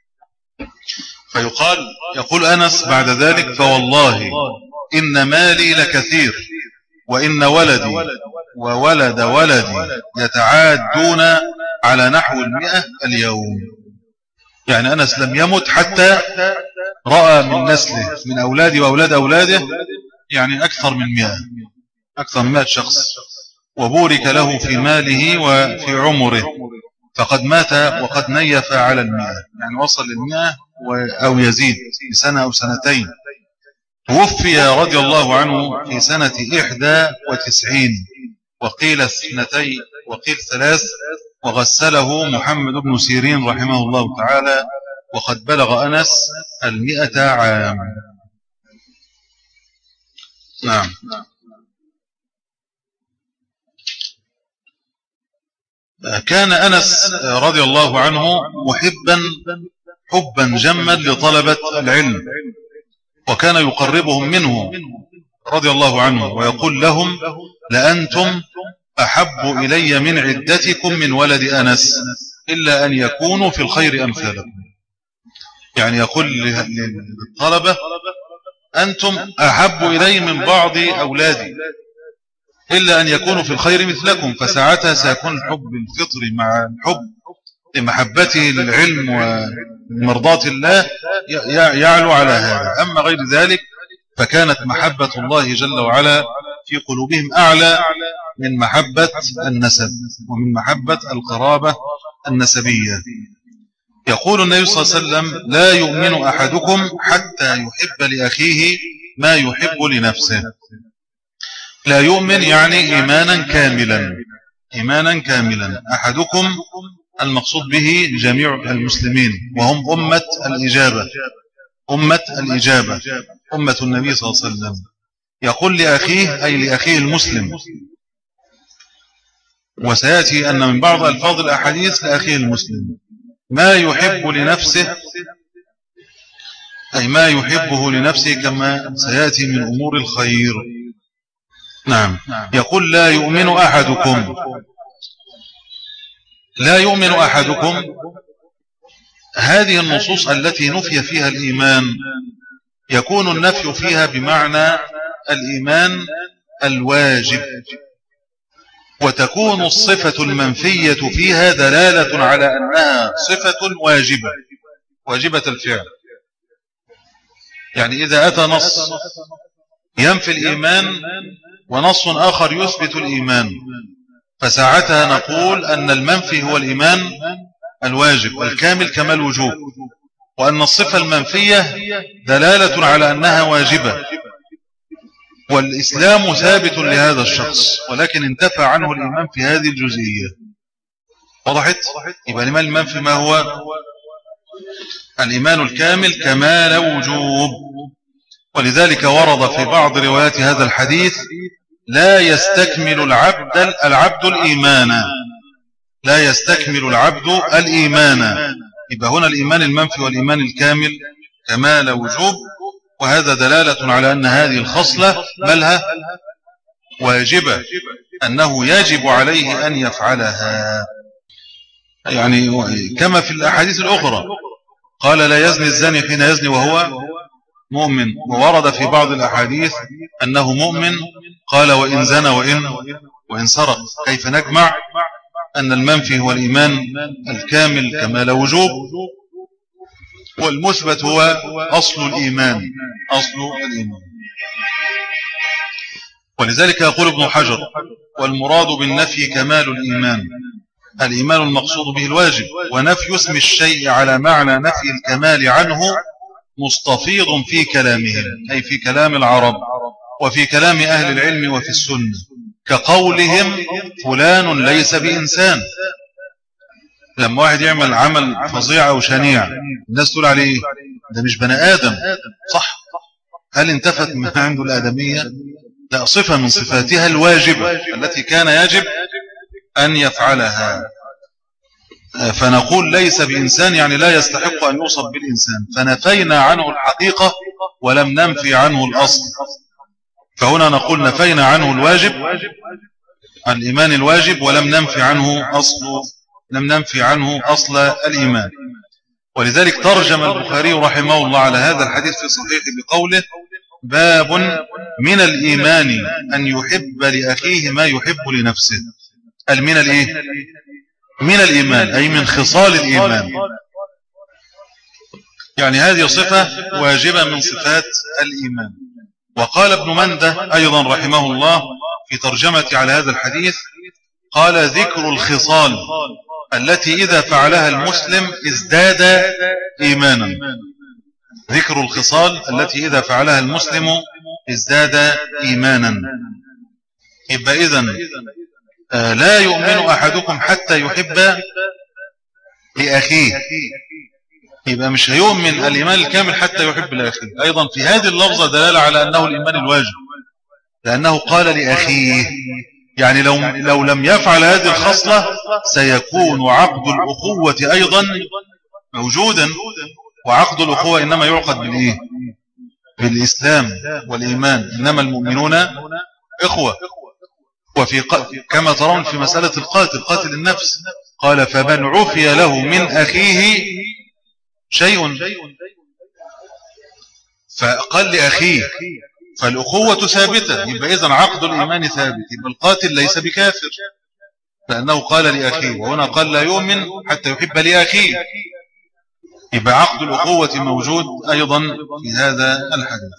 فيقال يقول أنس بعد ذلك فوالله إن مالي لكثير وإن ولدي وولد ولدي يتعادون على نحو المئة اليوم. يعني أنس لم يمت حتى رأى من نسله من أولاده وأولاد أولاده يعني أكثر من مئة، أكثر من مئة شخص، وبورك له في ماله وفي عمره، فقد مات وقد نيف على المئة، يعني وصل للمئة أو يزيد بسنة أو سنتين. توفي رضي الله عنه في سنة إحدى وتسعين، وقيل اثنتي وقيل ثلاث، وغسله محمد بن سيرين رحمه الله تعالى، وقد بلغ أنس المئة عام. نعم. كان أنس رضي الله عنه محبا حبا جما لطلبة العلم، وكان يقربهم منه رضي الله عنه ويقول لهم: لأنتم أحب إلي من عدتكم من ولد أنس إلا أن يكونوا في الخير أمثالكم. يعني يقول للطلبة: أنتم أحب إلي من بعض أولادي إلا أن يكونوا في الخير مثلكم. فساعتها سيكون الحب الفطري مع الحب لمحبته للعلم ومرضاة الله يعلو على هذا. أما غير ذلك فكانت محبة الله جل وعلا في قلوبهم أعلى من محبة النسب ومن محبة القرابة النسبية. يقول النبي صلى الله عليه وسلم: لا يؤمن أحدكم حتى يحب لأخيه ما يحب لنفسه. لا يؤمن يعني إيمانا كاملا، إيمانا كاملا. أحدكم المقصود به جميع المسلمين، وهم أمة الإجابة، أمة الإجابة، أمة النبي صلى الله عليه وسلم. يقول لأخيه أي لأخيه المسلم، وسيأتي أن من بعض ألفاظ الأحاديث لأخيه المسلم ما يحب لنفسه، أي ما يحبه لنفسه كما سيأتي من أمور الخير. نعم. يقول: لا يؤمن أحدكم، لا يؤمن أحدكم. هذه النصوص التي نفي فيها الإيمان يكون النفي فيها بمعنى الإيمان الواجب، وتكون الصفة المنفية فيها دلالة على أنها صفة واجبة، واجبة الفعل. يعني إذا أتى نص ينفي الإيمان ونص آخر يثبت الإيمان، فساعتها نقول أن المنفي هو الإيمان الواجب الكامل كمال وجوب، وأن الصفة المنفية دلالة على أنها واجبة، والإسلام ثابت لهذا الشخص ولكن انتفى عنه الإيمان في هذه الجزئية. وضحت؟ يبقى الإيمان المنفي ما هو؟ الإيمان الكامل كمال وجوب. ولذلك ورد في بعض روايات هذا الحديث: لا يستكمل العبد العبد الإيمان، لا يستكمل العبد الإيمان. يبقى هنا الإيمان المنفي والإيمان الكامل كمال وجوب، وهذا دلالة على أن هذه الخصلة ملها واجبة، أنه يجب عليه أن يفعلها. يعني كما في الأحاديث الأخرى قال: لا يزني الزاني حين يزني وهو مؤمن. وورد في بعض الأحاديث أنه مؤمن، قال: وإن زنى وإن, وإن سرق. كيف نجمع أن المنفي هو الإيمان الكامل كمال وجوب، والمثبت هو أصل الإيمان، أصل الإيمان. ولذلك يقول ابن حجر: والمراد بالنفي كمال الإيمان، الإيمان المقصود به الواجب، ونفي اسم الشيء على معنى نفي الكمال عنه مستفيض في كلامهم، أي في كلام العرب وفي كلام أهل العلم وفي السنة، كقولهم: فلان ليس بإنسان. لما واحد يعمل عمل فظيع أو شنيع الناس تقول عليه: ده مش بني آدم. صح؟ هل انتفت ما عنده الآدمية؟ لا، صفة من صفاتها الواجبة التي كان يجب أن يفعلها. فنقول ليس بإنسان يعني لا يستحق أن يوصف بالإنسان، فنفينا عنه الحقيقة ولم ننفي عنه الأصل. فهنا نقول نفينا عنه الواجب، الإيمان الواجب، ولم ننفي عنه أصل لم ننفي عنه أصل الإيمان. ولذلك ترجم البخاري رحمه الله على هذا الحديث في صحيحه بقوله: باب من الإيمان أن يحب لأخيه ما يحب لنفسه. قال من الإيه؟ من الإيمان أي من خصال الإيمان، يعني هذه صفة واجبة من صفات الإيمان. وقال ابن منده أيضا رحمه الله في ترجمة على هذا الحديث، قال: ذكر الخصال التي إذا فعلها المسلم ازداد إيمانا. ذكر الخصال التي إذا فعلها المسلم ازداد إيمانا. يبقى إذن آه لا يؤمن أحدكم حتى يحب لأخيه. يبقى مش هيؤمن الإيمان الكامل حتى يحب لأخيه. أيضا في هذه اللفظة دلالة على أنه الإيمان الواجب، لأنه قال لأخيه، يعني لو, لو لم يفعل هذه الخصلة سيكون عقد الأخوة أيضا موجودا، وعقد الأخوة إنما يعقد بالإيه؟ بالإسلام والإيمان، إنما المؤمنون إخوة. وفي كما ترون في مسألة القاتل قاتل النفس قال فمن عفي له من أخيه شيء فقال لأخيه، فالأخوة ثابتة، يبقى إذن عقد الإيمان ثابت، يبقى القاتل ليس بكافر لأنه قال لأخيه، وهنا قال لا يؤمن حتى يحب لأخيه، يبقى عقد الأخوة موجود أيضا في هذا الحديث.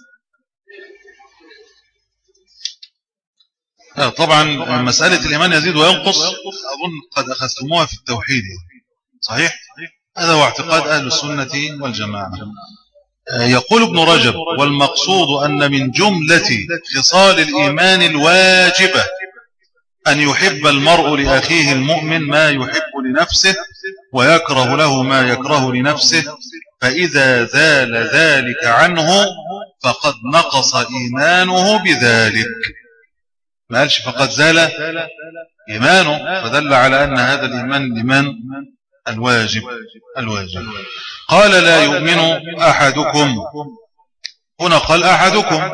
طبعا مسألة الإيمان يزيد وينقص أظن قد أخذتموها في التوحيد، صحيح؟ هذا هو اعتقاد أهل السنة والجماعة. يقول ابن رجب والمقصود أن من جملة خصال الإيمان الواجبة أن يحب المرء لأخيه المؤمن ما يحب لنفسه ويكره له ما يكره لنفسه، فإذا زال ذلك عنه فقد نقص إيمانه بذلك. ما قالش فقد زال إيمانه، فدل على أن هذا الإيمان الإيمان الواجب الواجب. قال لا يؤمن أحدكم، هنا قال أحدكم،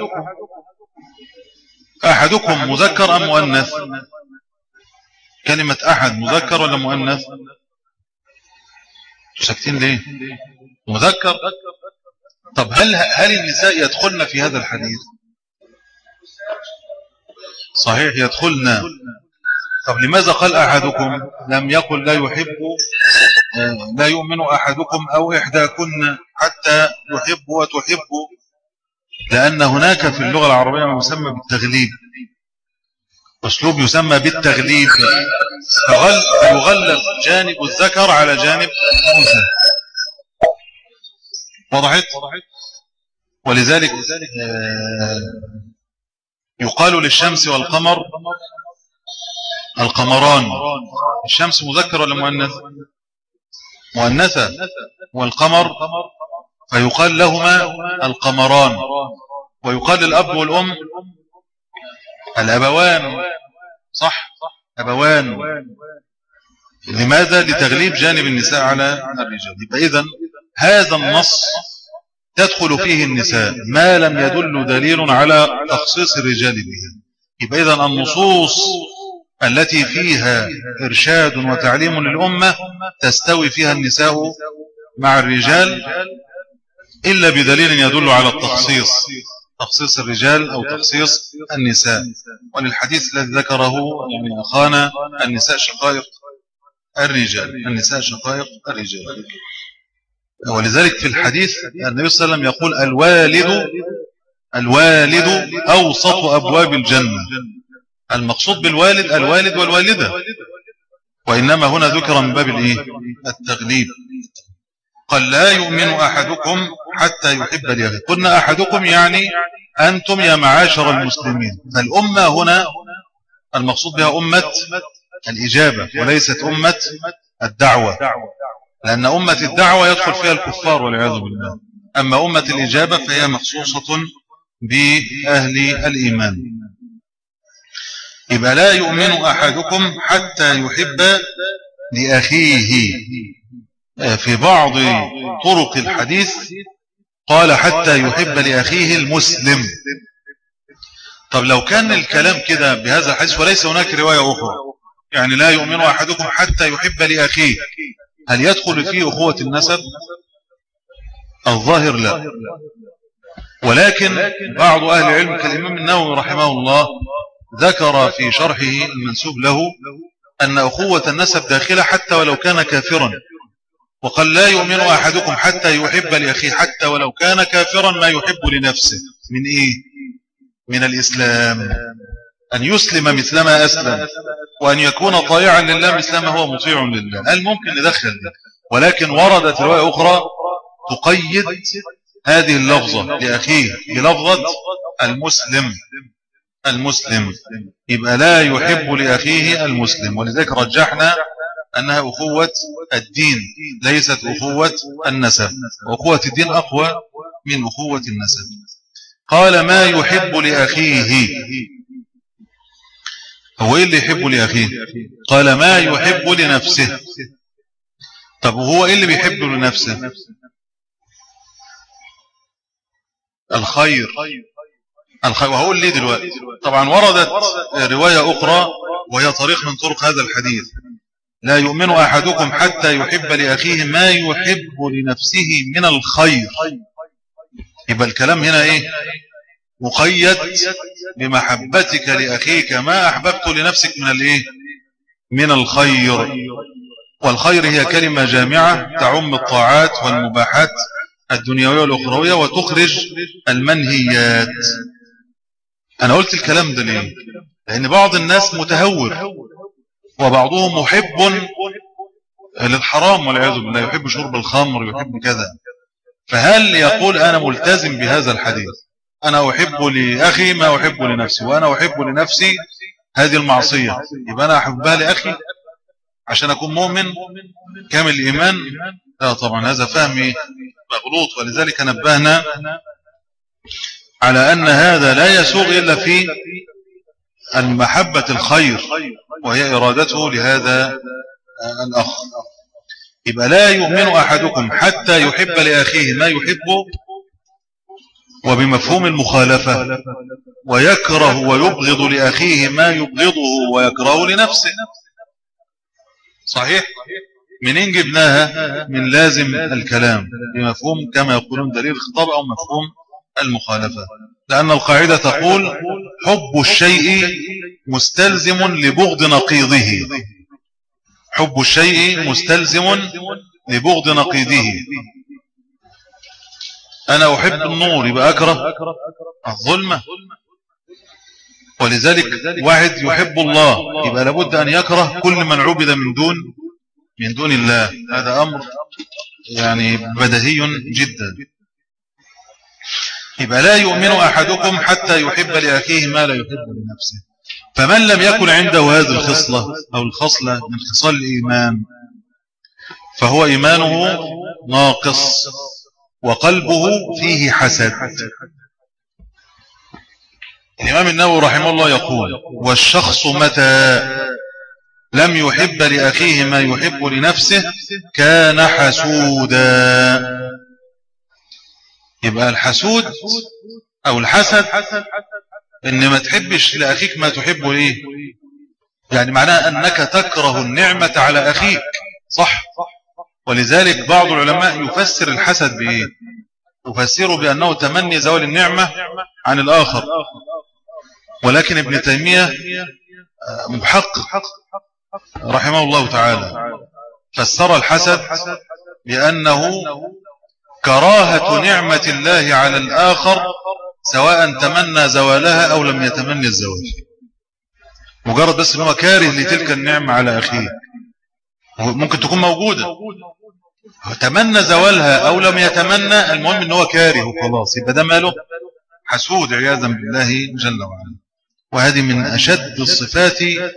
أحدكم مذكر أم مؤنث؟ كلمة أحد مذكر ولا مؤنث؟ ساكتين ليه؟ مذكر. طب هل هل النساء يدخلن في هذا الحديث؟ صحيح يدخلن. طب لماذا قال أحدكم؟ لم يقل لا يحب لا يؤمن أحدكم أو إحداكن حتى يحب وتحب، لأن هناك في اللغة العربية ما يسمى بالتغليب، أسلوب يسمى بالتغليب، يغلب جانب الذكر على جانب الأنثى. وضحت؟ ولذلك يقال للشمس والقمر القمران. الشمس مذكر ولا مؤنث؟ مؤنثة. والقمر فيقال لهما القمران. ويقال للأب والأم الأبوان، صح؟ أبوان. لماذا؟ لتغليب جانب النساء على الرجال. يبقى إذن هذا النص تدخل فيه النساء ما لم يدل دليل على تخصيص الرجال بها. يبقى إذن النصوص التي فيها إرشاد وتعليم للأمة تستوي فيها النساء مع الرجال إلا بدليل يدل على التخصيص، تخصيص الرجال أو تخصيص النساء. وللحديث الذي ذكره يعني أخانا النساء شقائق الرجال، النساء شقائق الرجال. ولذلك في الحديث النبي صلى الله عليه وسلم يقول الوالد الوالد أوسط أبواب الجنة. المقصود بالوالد الوالد والوالدة، وإنما هنا ذكر من باب الإيه؟ التغليب. قال لا يؤمن أحدكم حتى يحب لأخيه. قلنا أحدكم يعني أنتم يا معاشر المسلمين، فالأمة هنا المقصود بها أمة الإجابة وليست أمة الدعوة، لأن أمة الدعوة يدخل فيها الكفار والعياذ بالله، أما أمة الإجابة فهي مخصوصة بأهل الإيمان. يبقى لا يؤمن أحدكم حتى يحب لأخيه. في بعض طرق الحديث قال حتى يحب لأخيه المسلم. طب لو كان الكلام كده بهذا الحديث وليس هناك رواية أخرى، يعني لا يؤمن أحدكم حتى يحب لأخيه، هل يدخل فيه أخوة النسب؟ الظاهر لا، ولكن بعض أهل العلم كالإمام النووي رحمه الله ذكر في شرحه المنسوب له أن أخوة النسب داخلة حتى ولو كان كافرا، وقال لا يؤمن أحدكم حتى يحب لأخيه حتى ولو كان كافرا ما يحب لنفسه. من إيه؟ من الإسلام، أن يسلم مثلما أسلم، وأن يكون طائعا لله مثلما هو مطيع لله. قال ممكن ندخل ده، ولكن وردت رواية أخرى تقيد هذه اللفظة لأخيه بلفظة المسلم. المسلم يبقى لا يحب لأخيه المسلم، ولذلك رجحنا أنها أخوة الدين ليست أخوة النسب، وأخوة الدين أقوى من أخوة النسب. قال ما يحب لأخيه. هو إيه اللي يحبه لأخيه؟ قال ما يحب لنفسه. طب وهو إيه اللي بيحبه لنفسه؟ الخير. الخير. وهقول ليه دلوقتي. طبعا وردت رواية أخرى وهي طريق من طرق هذا الحديث: لا يؤمن أحدكم حتى يحب لأخيه ما يحب لنفسه من الخير. يبقى الكلام هنا إيه؟ مقيد بمحبتك لأخيك ما أحببت لنفسك من الإيه؟ من الخير. والخير هي كلمة جامعة تعم الطاعات والمباحات الدنيوية والأخروية وتخرج المنهيات. أنا قلت الكلام ده ليه؟ لأن بعض الناس متهور، وبعضهم محب للحرام والعياذ بالله، يحب شرب الخمر، يحب كذا. فهل يقول أنا ملتزم بهذا الحديث، أنا أحب لأخي ما أحب لنفسي، وأنا أحب لنفسي هذه المعصية، يبقى أنا أحبها لأخي عشان أكون مؤمن كامل الإيمان؟ لا طبعا، هذا فهم مغلوط. ولذلك نبهنا على أن هذا لا يسوغ إلا في المحبة الخير، وهي إرادته لهذا الأخ. يبقى لا يؤمن أحدكم حتى يحب لأخيه ما يحبه، وبمفهوم المخالفة، ويكره ويبغض لأخيه ما يبغضه ويكره لنفسه. صحيح؟ منين جبناها؟ من لازم الكلام بمفهوم كما يقولون دليل الخطاب أو مفهوم المخالفة. لأن القاعدة تقول حب الشيء مستلزم لبغض نقيضه. حب الشيء مستلزم لبغض نقيضه. أنا أحب النور يبقى أكره الظلمة. ولذلك واحد يحب الله يبقى لابد أن يكره كل من عبد من دون من دون الله. هذا أمر يعني بديهي جدا. يبقى لا يؤمن أحدكم حتى يحب لأخيه ما لا يحب لنفسه. فمن لم يكن عنده هذه الخصلة أو الخصلة من خصال الإيمان فهو إيمانه ناقص وقلبه فيه حسد. الإمام النووي رحمه الله يقول: والشخص متى لم يحب لأخيه ما يحب لنفسه كان حسودا. يبقى الحسود أو الحسد إن ما تحبش لأخيك ما تحبه إيه؟ يعني معناه أنك تكره النعمة على أخيك، صح؟ ولذلك بعض العلماء يفسر الحسد بإيه؟ يفسره بأنه تمني زوال النعمة عن الآخر. ولكن ابن تيمية محقق رحمه الله تعالى فسر الحسد بأنه كراهة نعمة الله على الآخر سواء تمنى زوالها أو لم يتمنى الزوال. مجرد بس أنه كاره لتلك النعمة على أخيه، ممكن تكون موجودة، تمنى زوالها أو لم يتمنى، المهم أنه كاره وخلاص، يبقى ده ماله حسود عياذا بالله جل وعلا. وهذه من أشد الصفات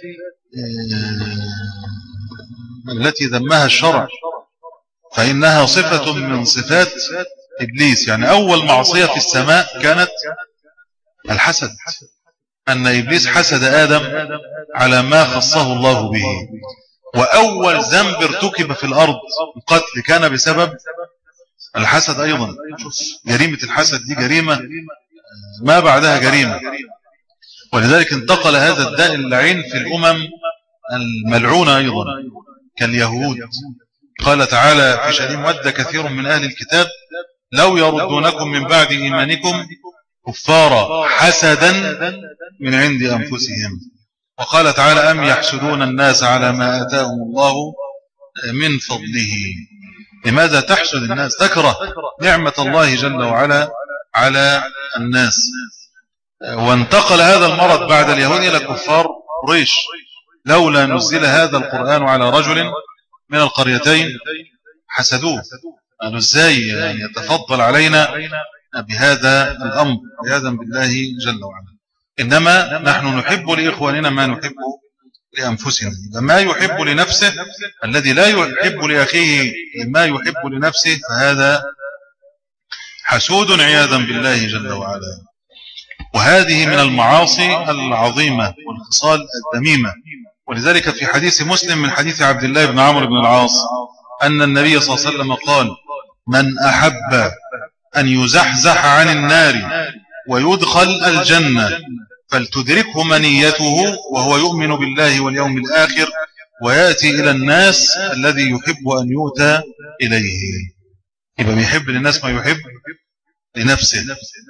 التي ذمها الشرع، فإنها صفة من صفات إبليس. يعني أول معصية في السماء كانت الحسد، أن إبليس حسد آدم على ما خصه الله به. وأول ذنب ارتكب في الأرض القتل كان بسبب الحسد أيضا. جريمة الحسد دي جريمة ما بعدها جريمة. ولذلك انتقل هذا الداء اللعين في الأمم الملعونة أيضا كاليهود. قال تعالى في شأنهم: ود كثير من أهل الكتاب لو يردونكم من بعد إيمانكم كفارا حسدا من عند أنفسهم. وقال تعالى: أم يحسدون الناس على ما آتاهم الله من فضله. لماذا تحسد الناس؟ تكره نعمة الله جل وعلا على الناس. وانتقل هذا المرض بعد اليهود إلى كفار قريش: لولا نزل هذا القرآن على رجل من القريتين حسدوه، قالوا ازاي يعني يتفضل علينا بهذا الأمر عياذا بالله جل وعلا. إنما نحن نحب لإخواننا ما نحب لأنفسنا. ما يحب لنفسه الذي لا يحب لأخيه ما يحب لنفسه فهذا حسود عياذا بالله جل وعلا. وهذه من المعاصي العظيمة والخصال الذميمة. ولذلك في حديث مسلم من حديث عبد الله بن عمرو بن العاص أن النبي صلى الله عليه وسلم قال: من أحب أن يزحزح عن النار ويدخل الجنة فلتدركه منيته وهو يؤمن بالله واليوم الآخر ويأتي إلى الناس الذي يحب أن يؤتى إليه. يبقى بيحب للناس ما يحب لنفسه.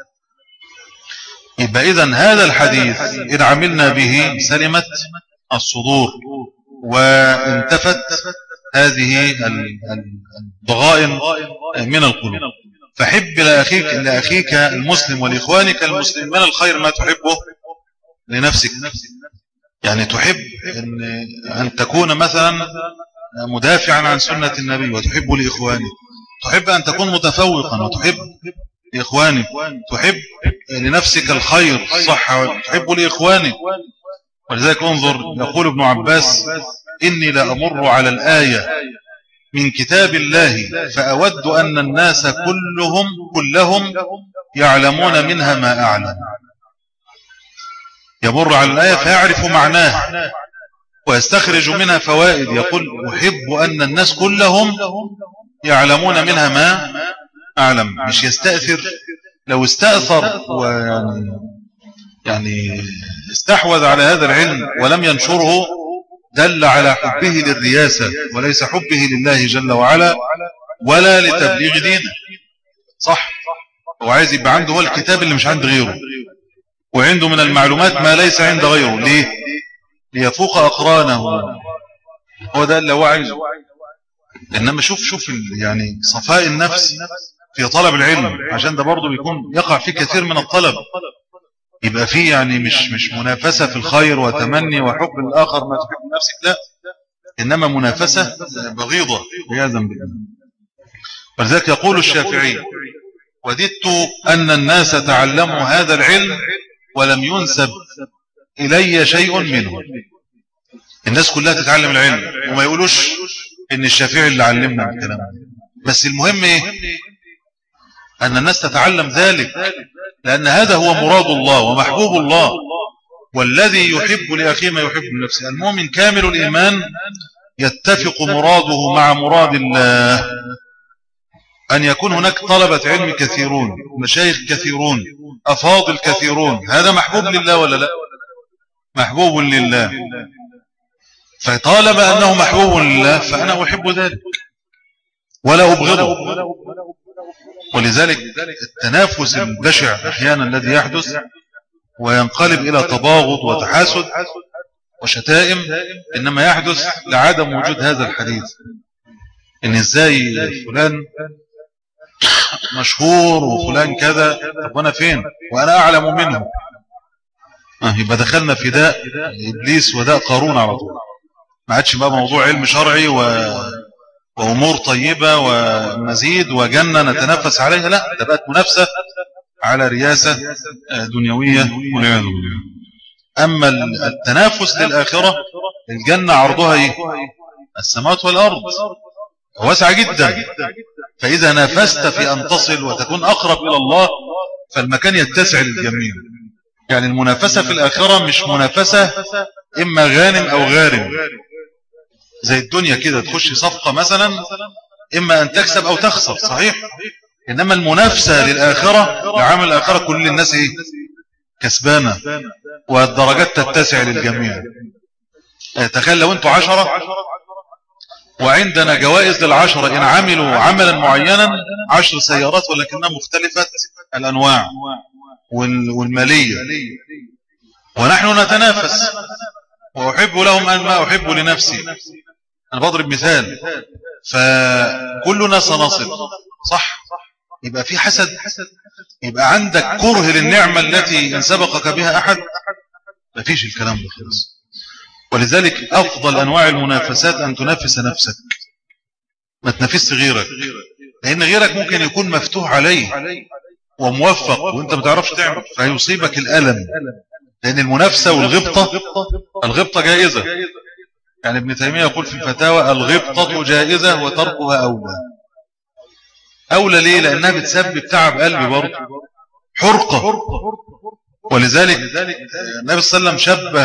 يبقى إذن هذا الحديث إن عملنا به سلمت الصدور وانتفت هذه الضغائن من القلوب. فحب لأخيك, لأخيك المسلم ولإخوانك المسلم من الخير ما تحبه لنفسك. يعني تحب أن, أن تكون مثلا مدافعا عن سنة النبي وتحب لإخوانك، تحب أن تكون متفوقا وتحب لإخوانك، تحب لنفسك الخير صح وتحب لإخوانك. ولذلك انظر يقول ابن عباس: إني لأمر على الآية من كتاب الله فأود أن الناس كلهم كلهم يعلمون منها ما أعلم. يمر على الآية فيعرف معناها ويستخرج منها فوائد. يقول: أحب أن الناس كلهم يعلمون منها ما أعلم. مش يستأثر. لو استأثر ويعني يعني استحوذ على هذا العلم ولم ينشره دل على حبه للرياسة وليس حبه لله جل وعلا ولا لتبليغ دينه. صح؟ هو عايز يبقى عنده هو الكتاب اللي مش عند غيره، وعنده من المعلومات ما ليس عند غيره. ليه؟ ليفوق أقرانه. هو ده اللي هو عايزه. إنما شوف شوف يعني صفاء النفس في طلب العلم، عشان ده برضه بيكون يقع فيه كثير من الطلب. يبقى فيه يعني مش مش منافسة في الخير وتمني وحب الآخر ما تحب نفسك، لا، إنما منافسة بغيضة عياذا بالله. ولذلك يقول الشافعي: وددت أن الناس تعلموا هذا العلم ولم ينسب إلي شيء منه. الناس كلها تتعلم العلم وما يقولوش إن الشافعي اللي علمنا الكلام. بس المهم إيه؟ أن الناس تتعلم ذلك، لأن هذا هو مراد الله ومحبوب الله. والذي يحب لأخيه ما يحب لنفسه. المؤمن كامل الإيمان يتفق مراده مع مراد الله. أن يكون هناك طلبة علم كثيرون، مشايخ كثيرون، أفاضل كثيرون، هذا محبوب لله ولا لا؟ محبوب لله. فطالما أنه محبوب لله فأنا أحب ذلك ولا أبغضه. ولذلك التنافس البشع أحيانا الذي يحدث وينقلب إلى تباغض وتحاسد وشتائم إنما يحدث لعدم وجود هذا الحديث. إن إزاي فلان مشهور وفلان كذا، طب وأنا فين وأنا أعلم منه؟ آه يبقى دخلنا في داء إبليس وداء قارون على طول. ما عادش بقى موضوع علم شرعي و... وأمور طيبة ومزيد وجنة نتنافس عليها، لا، ده بقت منافسة على رياسة دنيوية والعياذ بالله. أما التنافس للآخرة، الجنة عرضها إيه؟ السماوات والأرض، واسعة جدا. فإذا نافست في أن تصل وتكون أقرب إلى الله فالمكان يتسع للجميع. يعني المنافسة في الآخرة مش منافسة إما غانم أو غارم زي الدنيا كده، تخش صفقة مثلا إما أن تكسب أو تخسر، صحيح؟ إنما المنافسة للآخرة لعمل الآخرة كل الناس إيه؟ كسبانة، والدرجات تتسع للجميع. تخيل لو أنتوا عشرة وعندنا جوائز للعشرة إن عملوا عملا معينا، عشر سيارات ولكنها مختلفة الأنواع والمالية، ونحن نتنافس وأحب لهم أن ما أحب لنفسي. أنا بضرب مثال. فكلنا سنصل، صح؟ يبقى في حسد، يبقى عندك كره للنعمة التي إن سبقك بها أحد، ما فيش الكلام ده خلاص. ولذلك أفضل أنواع المنافسات أن تنافس نفسك، ما تنافس غيرك، لأن غيرك ممكن يكون مفتوح عليه وموفق وانت ما تعرفش تعمل فيصيبك الألم. لأن المنافسة والغبطة، الغبطة جائزة. يعني ابن تيمية يقول في الفتاوى: الغبطة جائزة وتركها أولى. أولى ليه؟ لأنها بتسبب تعب قلبي برضه، حرقة. ولذلك النبي صلى الله عليه وسلم شبه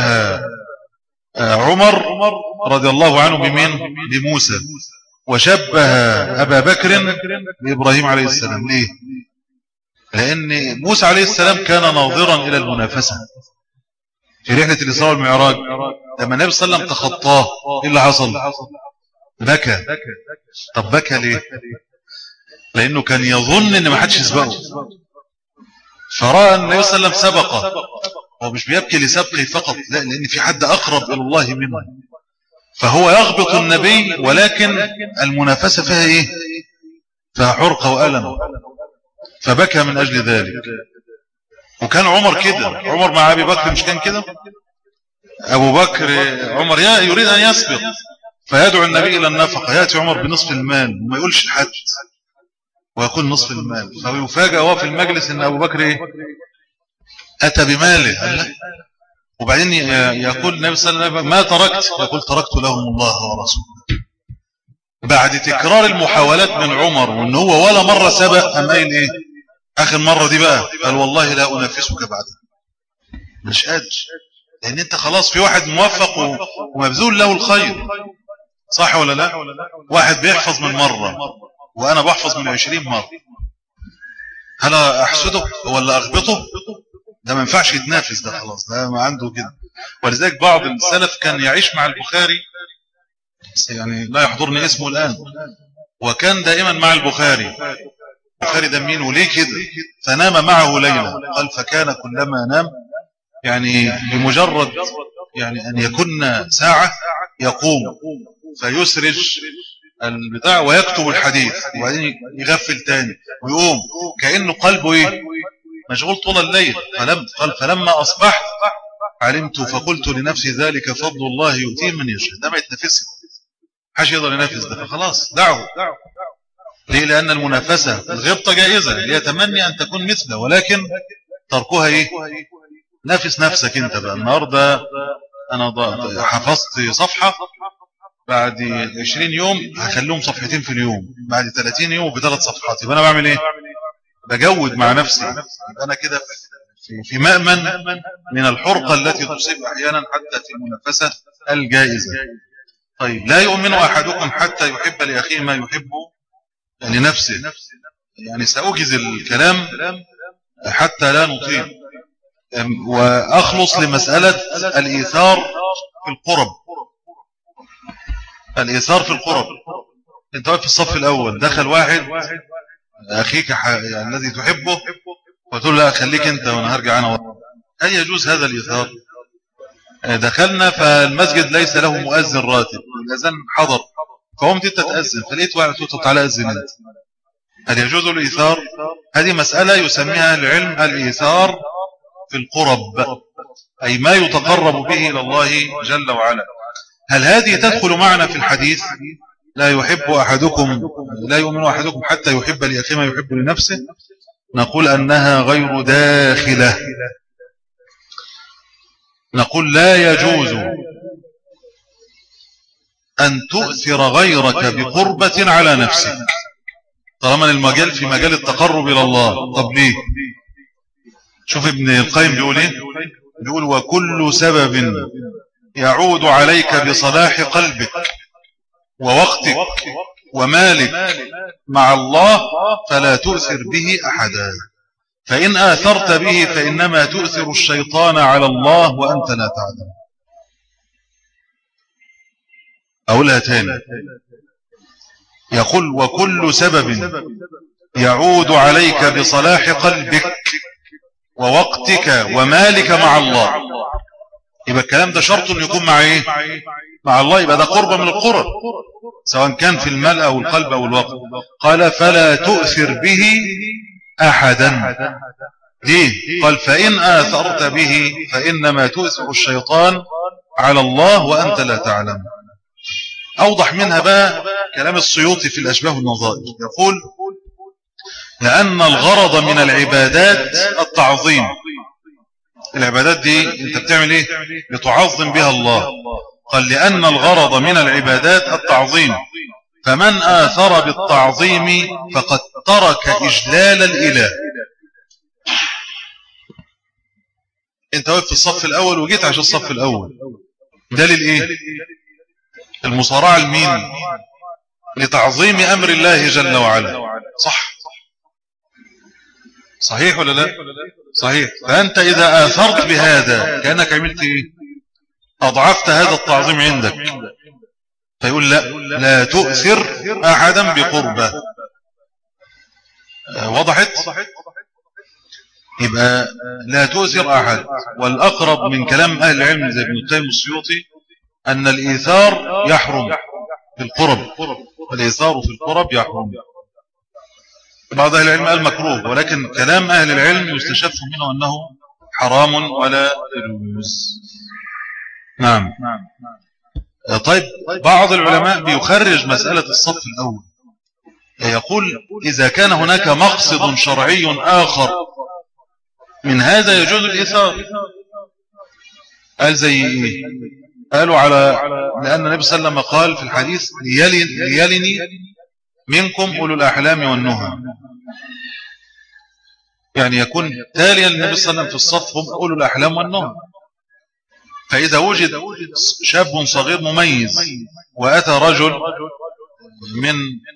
عمر رضي الله عنه بمين؟ بموسى، وشبه أبا بكر بإبراهيم عليه السلام. ليه؟ لأن موسى عليه السلام كان ناظرا إلى المنافسة في رحلة الإسراء والمعراج. لما النبي صلى الله عليه وسلم تخطاه إيه اللي حصل؟ بكى. طب بكى ليه؟ لأنه كان يظن إن ما حدش يسبقه، فرأى النبي صلى الله عليه وسلم سبقه. هو مش بيبكي لسبقه فقط، لا، لأن في حد أقرب إلى الله منه، فهو يغبط النبي، ولكن المنافسة فيها إيه؟ فيها حرقة وألم، فبكى من أجل ذلك. وكان عمر كده، عمر مع أبي بكر مش كان كده؟ أبو بكر عمر يريد أن يسبق فيدعو النبي إلى النفقة، يأتي عمر بنصف المال وما يقولش لحد، ويقول نصف المال، فيفاجأ هو في المجلس إن أبو بكر إيه؟ أتى بماله. وبعدين يقول النبي صلى الله عليه وسلم ما تركت؟ يقول تركت لهم الله ورسوله. بعد تكرار المحاولات من عمر وإن هو ولا مرة سبق، أم قايل إيه؟ آخر مرة دي بقى قال والله لا أنافسك بعدها، مش قادر، لأن أنت خلاص في واحد موفق ومبذول له الخير، صح ولا لا؟ واحد بيحفظ من مرة وأنا بحفظ من عشرين مرة، هل أحسده ولا أغبطه؟ ده ما ينفعش يتنافس، ده خلاص، ده ما عنده كده. ولذلك بعض السلف كان يعيش مع البخاري، يعني لا يحضرني اسمه الآن، وكان دائما مع البخاري. البخاري ده مين وليه كده؟ فنام معه ليلة، قال فكان كلما نام يعني بمجرد يعني أن يكون ساعة يقوم فيسرج البتاع ويكتب الحديث، وبعدين يغفل تاني ويقوم، كأنه قلبه إيه؟ مشغول طول الليل. فلم قال فلما أصبحت علمت فقلت لنفسي ذلك فضل الله يؤتيه من يشاء. ده ما يتنافسه، حاش يقدر ينافس ده، فخلاص دعه. ليه؟ لأن المنافسة الغبطة جائزة، ليتمني أن تكون مثله، ولكن تركها إيه؟ نافس نفسك أنت بقى. النهاردة أنا حفظت صفحة، بعد عشرين يوم هخليهم صفحتين في اليوم، بعد ثلاثين يوم بثلاث صفحات، يبقى أنا بعمل إيه؟ بجود مع نفسي، يبقى أنا كده في مأمن من الحرقة التي تصيب أحيانا حتى في المنافسة الجائزة. طيب لا يؤمن أحدكم حتى يحب لأخيه ما يحب لنفسه. يعني سأوجز الكلام حتى لا نطيل، وأخلص لمسألة الإيثار في القرب. الإيثار في القرب، انت واقف في الصف الأول، دخل واحد أخيك يعني الذي تحبه، وتقول لا خليك انت وانا هرجع انا ورا. هل يجوز هذا الإيثار؟ دخلنا فالمسجد ليس له مؤذن راتب، الأذان حضر، فقمت انت تأذن، فلقيت واحد تقول تعالى أذن انت. هل يجوز الإيثار؟ هذه مسألة يسميها العلم الإيثار في القرب، أي ما يتقرب به إلى الله جل وعلا. هل هذه تدخل معنا في الحديث لا يحب أحدكم لا يؤمن أحدكم حتى يحب لأخيه ما يحب لنفسه؟ نقول أنها غير داخلة. نقول لا يجوز أن تؤثر غيرك بقربة على نفسك طالما المجال في مجال التقرب إلى الله. طب ليه؟ شوف ابن القيم بيقول ايه؟ بيقول وكل سبب يعود عليك بصلاح قلبك ووقتك ومالك مع الله فلا تؤثر به أحدا، فإن آثرت به فإنما تؤثر الشيطان على الله وأنت لا تعلم. أقولها تاني، يقول وكل سبب يعود عليك بصلاح قلبك ووقتك ومالك مع الله، يبقى الكلام ده شرط أن يكون مع إيه؟ مع الله، يبقى ده قربة من القرب سواء كان في المال أو القلب أو الوقت. قال فلا تؤثر به أحدا. ليه؟ قال فإن آثرت به فإنما تؤثر الشيطان على الله وأنت لا تعلم. أوضح منها بقى كلام السيوطي في الأشباه والنظائر، يقول لأن الغرض من العبادات التعظيم. العبادات دي انت بتعمل ايه؟ بتعظم بها الله. قال لأن الغرض من العبادات التعظيم، فمن آثر بالتعظيم فقد ترك إجلال الإله. انت واقف في الصف الاول وجيت عشان الصف الاول، ده للايه؟ المصارعة لمين؟ لتعظيم امر الله جل وعلا. صح صحيح ولا لا؟ صحيح. فانت اذا اثرت بهذا كأنك عملت ايه؟ اضعفت هذا التعظيم عندك. فيقول لا لا تؤثر احدا بقربه. وضحت؟ يبقى لا تؤثر احد. والاقرب من كلام اهل العلم زي ابن القيم السيوطي ان الايثار يحرم في القرب، والايثار في القرب يحرم. بعض اهل العلم قال مكروه، ولكن كلام اهل العلم يستشف منه انه حرام ولا يجوز. نعم. طيب بعض العلماء بيخرج مسألة الصف الأول، يقول إذا كان هناك مقصد شرعي آخر من هذا يجوز الإيثار. قال زي إيه؟ قالوا على لأن النبي صلى الله عليه وسلم قال في الحديث ليلن ليلني منكم أولو الأحلام والنهى، يعني يكون تاليا النبي صلى الله عليه وسلم في الصف هم أولو الأحلام والنهى. فإذا وجد شاب صغير مميز وأتى رجل من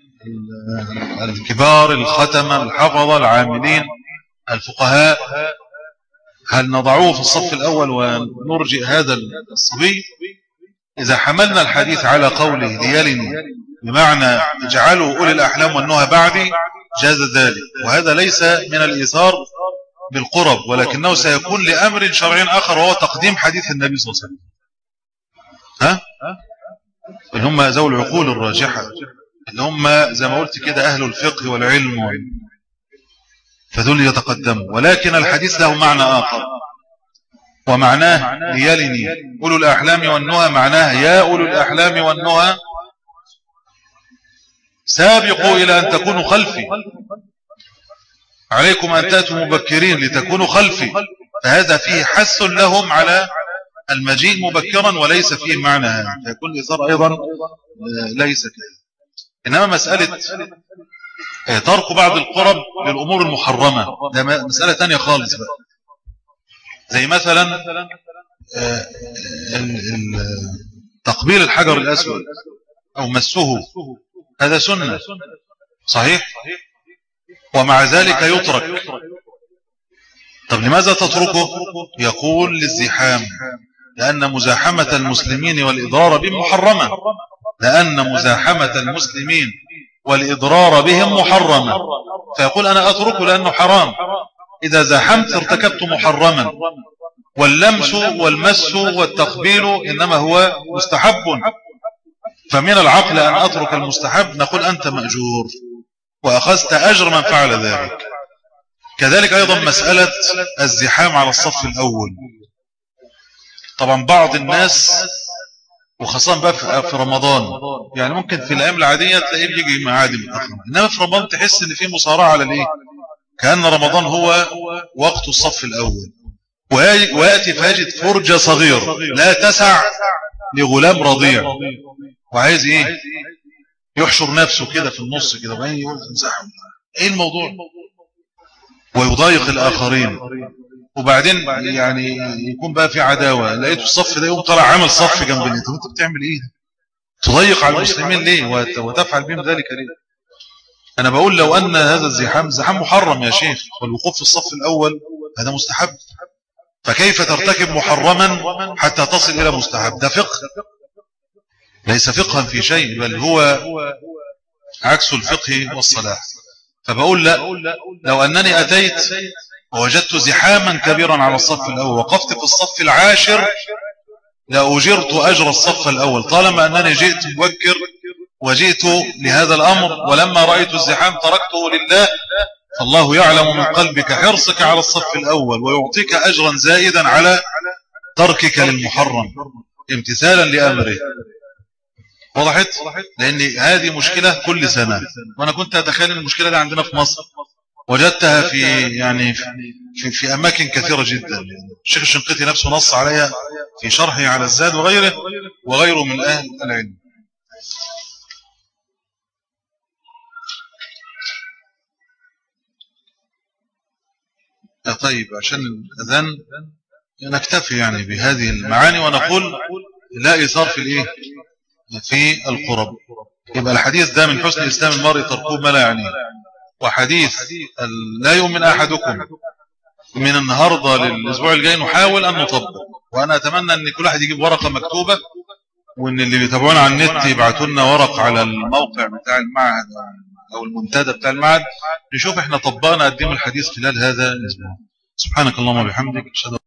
الكبار الختمة الحفظة العاملين الفقهاء، هل نضعوه في الصف الأول ونرجئ هذا الصبي؟ إذا حملنا الحديث على قوله ليلني بمعنى اجعلوا أولي الأحلام والنهى بعدي جاز ذلك، وهذا ليس من الإيثار بالقرب، ولكنه سيكون لأمر شرعي آخر وهو تقديم حديث النبي صلى الله عليه وسلم. ها؟ اللي هم ذو العقول الراجحة، اللي هم زي ما قلت كده أهل الفقه والعلم، فدول يتقدموا. ولكن الحديث له معنى آخر، ومعناه ليلني أولو الأحلام والنهى، معناه يا أولو الأحلام والنهى سابقوا إلى أن تكونوا خلفي، عليكم أن تأتوا مبكرين لتكونوا خلفي. فهذا فيه حث لهم على المجيء مبكرا، وليس فيه معنى هذا، فيكون الإيثار أيضا ليس كذلك. إنما مسألة ترك بعض القرب للأمور المحرمة ده مسألة تانية خالص بقى. زي مثلا تقبيل الحجر الأسود أو مسه، هذا سنة صحيح، ومع ذلك يترك. طب لماذا تتركه؟ يقول للزحام، لأن مزاحمة المسلمين والإضرار بهم محرمة، لأن مزاحمة المسلمين والإضرار بهم محرمة، فيقول أنا أتركه لأنه حرام. إذا زاحمت ارتكبت محرما، واللمس والمس والتقبيل إنما هو مستحب، فمن العقل أن أترك المستحب، نقول أنت مأجور وأخذت أجر من فعل ذلك. كذلك أيضا مسألة الزحام على الصف الأول. طبعا بعض الناس وخاصة بقى في رمضان، يعني ممكن في الأيام العادية تلاقيه بيجي معادي متأخر، إنما في رمضان تحس إن في مصارعة على الإيه؟ كأن رمضان هو وقت الصف الأول، ويأتي فيجد فرجة صغيرة لا تسع لغلام رضيع، وعايز إيه؟ يحشر نفسه كده في النص كده، وبعدين يقول انزحوا. إيه الموضوع؟ ويضايق الآخرين، وبعدين يعني يكون بقى في عداوة، لقيته الصف ده يقوم طلع عامل صف جنب اللي. طب انت بتعمل ايه؟ تضيق على المسلمين ليه وتفعل بهم ذلك ليه؟ انا بقول لو ان هذا الزحام زحام محرم يا شيخ، والوقوف في الصف الاول هذا مستحب، فكيف ترتكب محرما حتى تصل الى مستحب؟ ده فقه ليس فقها في شيء، بل هو عكس الفقه والصلاح. فبقول لا، لو انني اتيت ووجدت زحاما كبيرا على الصف الأول، وقفت في الصف العاشر لأجرت أجر الصف الأول، طالما أنني جئت مبكر وجئت لهذا الأمر، ولما رأيت الزحام تركته لله. فالله يعلم من قلبك حرصك على الصف الأول، ويعطيك أجرا زائدا على تركك للمحرم امتثالا لأمره. وضحت؟ لأن هذه مشكلة كل سنة، وأنا كنت أتخيل المشكلة دي عندنا في مصر، وجدتها في يعني في, في أماكن كثيرة جدا. الشيخ الشنقيطي نفسه نص عليها في شرحه على الزاد وغيره وغيره من أهل العلم. طيب عشان الأذان نكتفي يعني بهذه المعاني ونقول لا إيثار في الإيه في القرب. يبقى الحديث ده من حسن إسلام المرء تركوه ما لا يعنيه. وحديث لا يؤمن أحدكم من النهاردة للأسبوع الجاي نحاول أن نطبق. وأنا أتمنى أن كل واحد يجيب ورقة مكتوبة، وأن اللي بيتابعونا على النت يبعتوا لنا ورق على الموقع بتاع المعهد أو المنتدى بتاع المعهد، نشوف احنا طبقنا قد ايه من الحديث خلال هذا الأسبوع. سبحانك اللهم وبحمدك.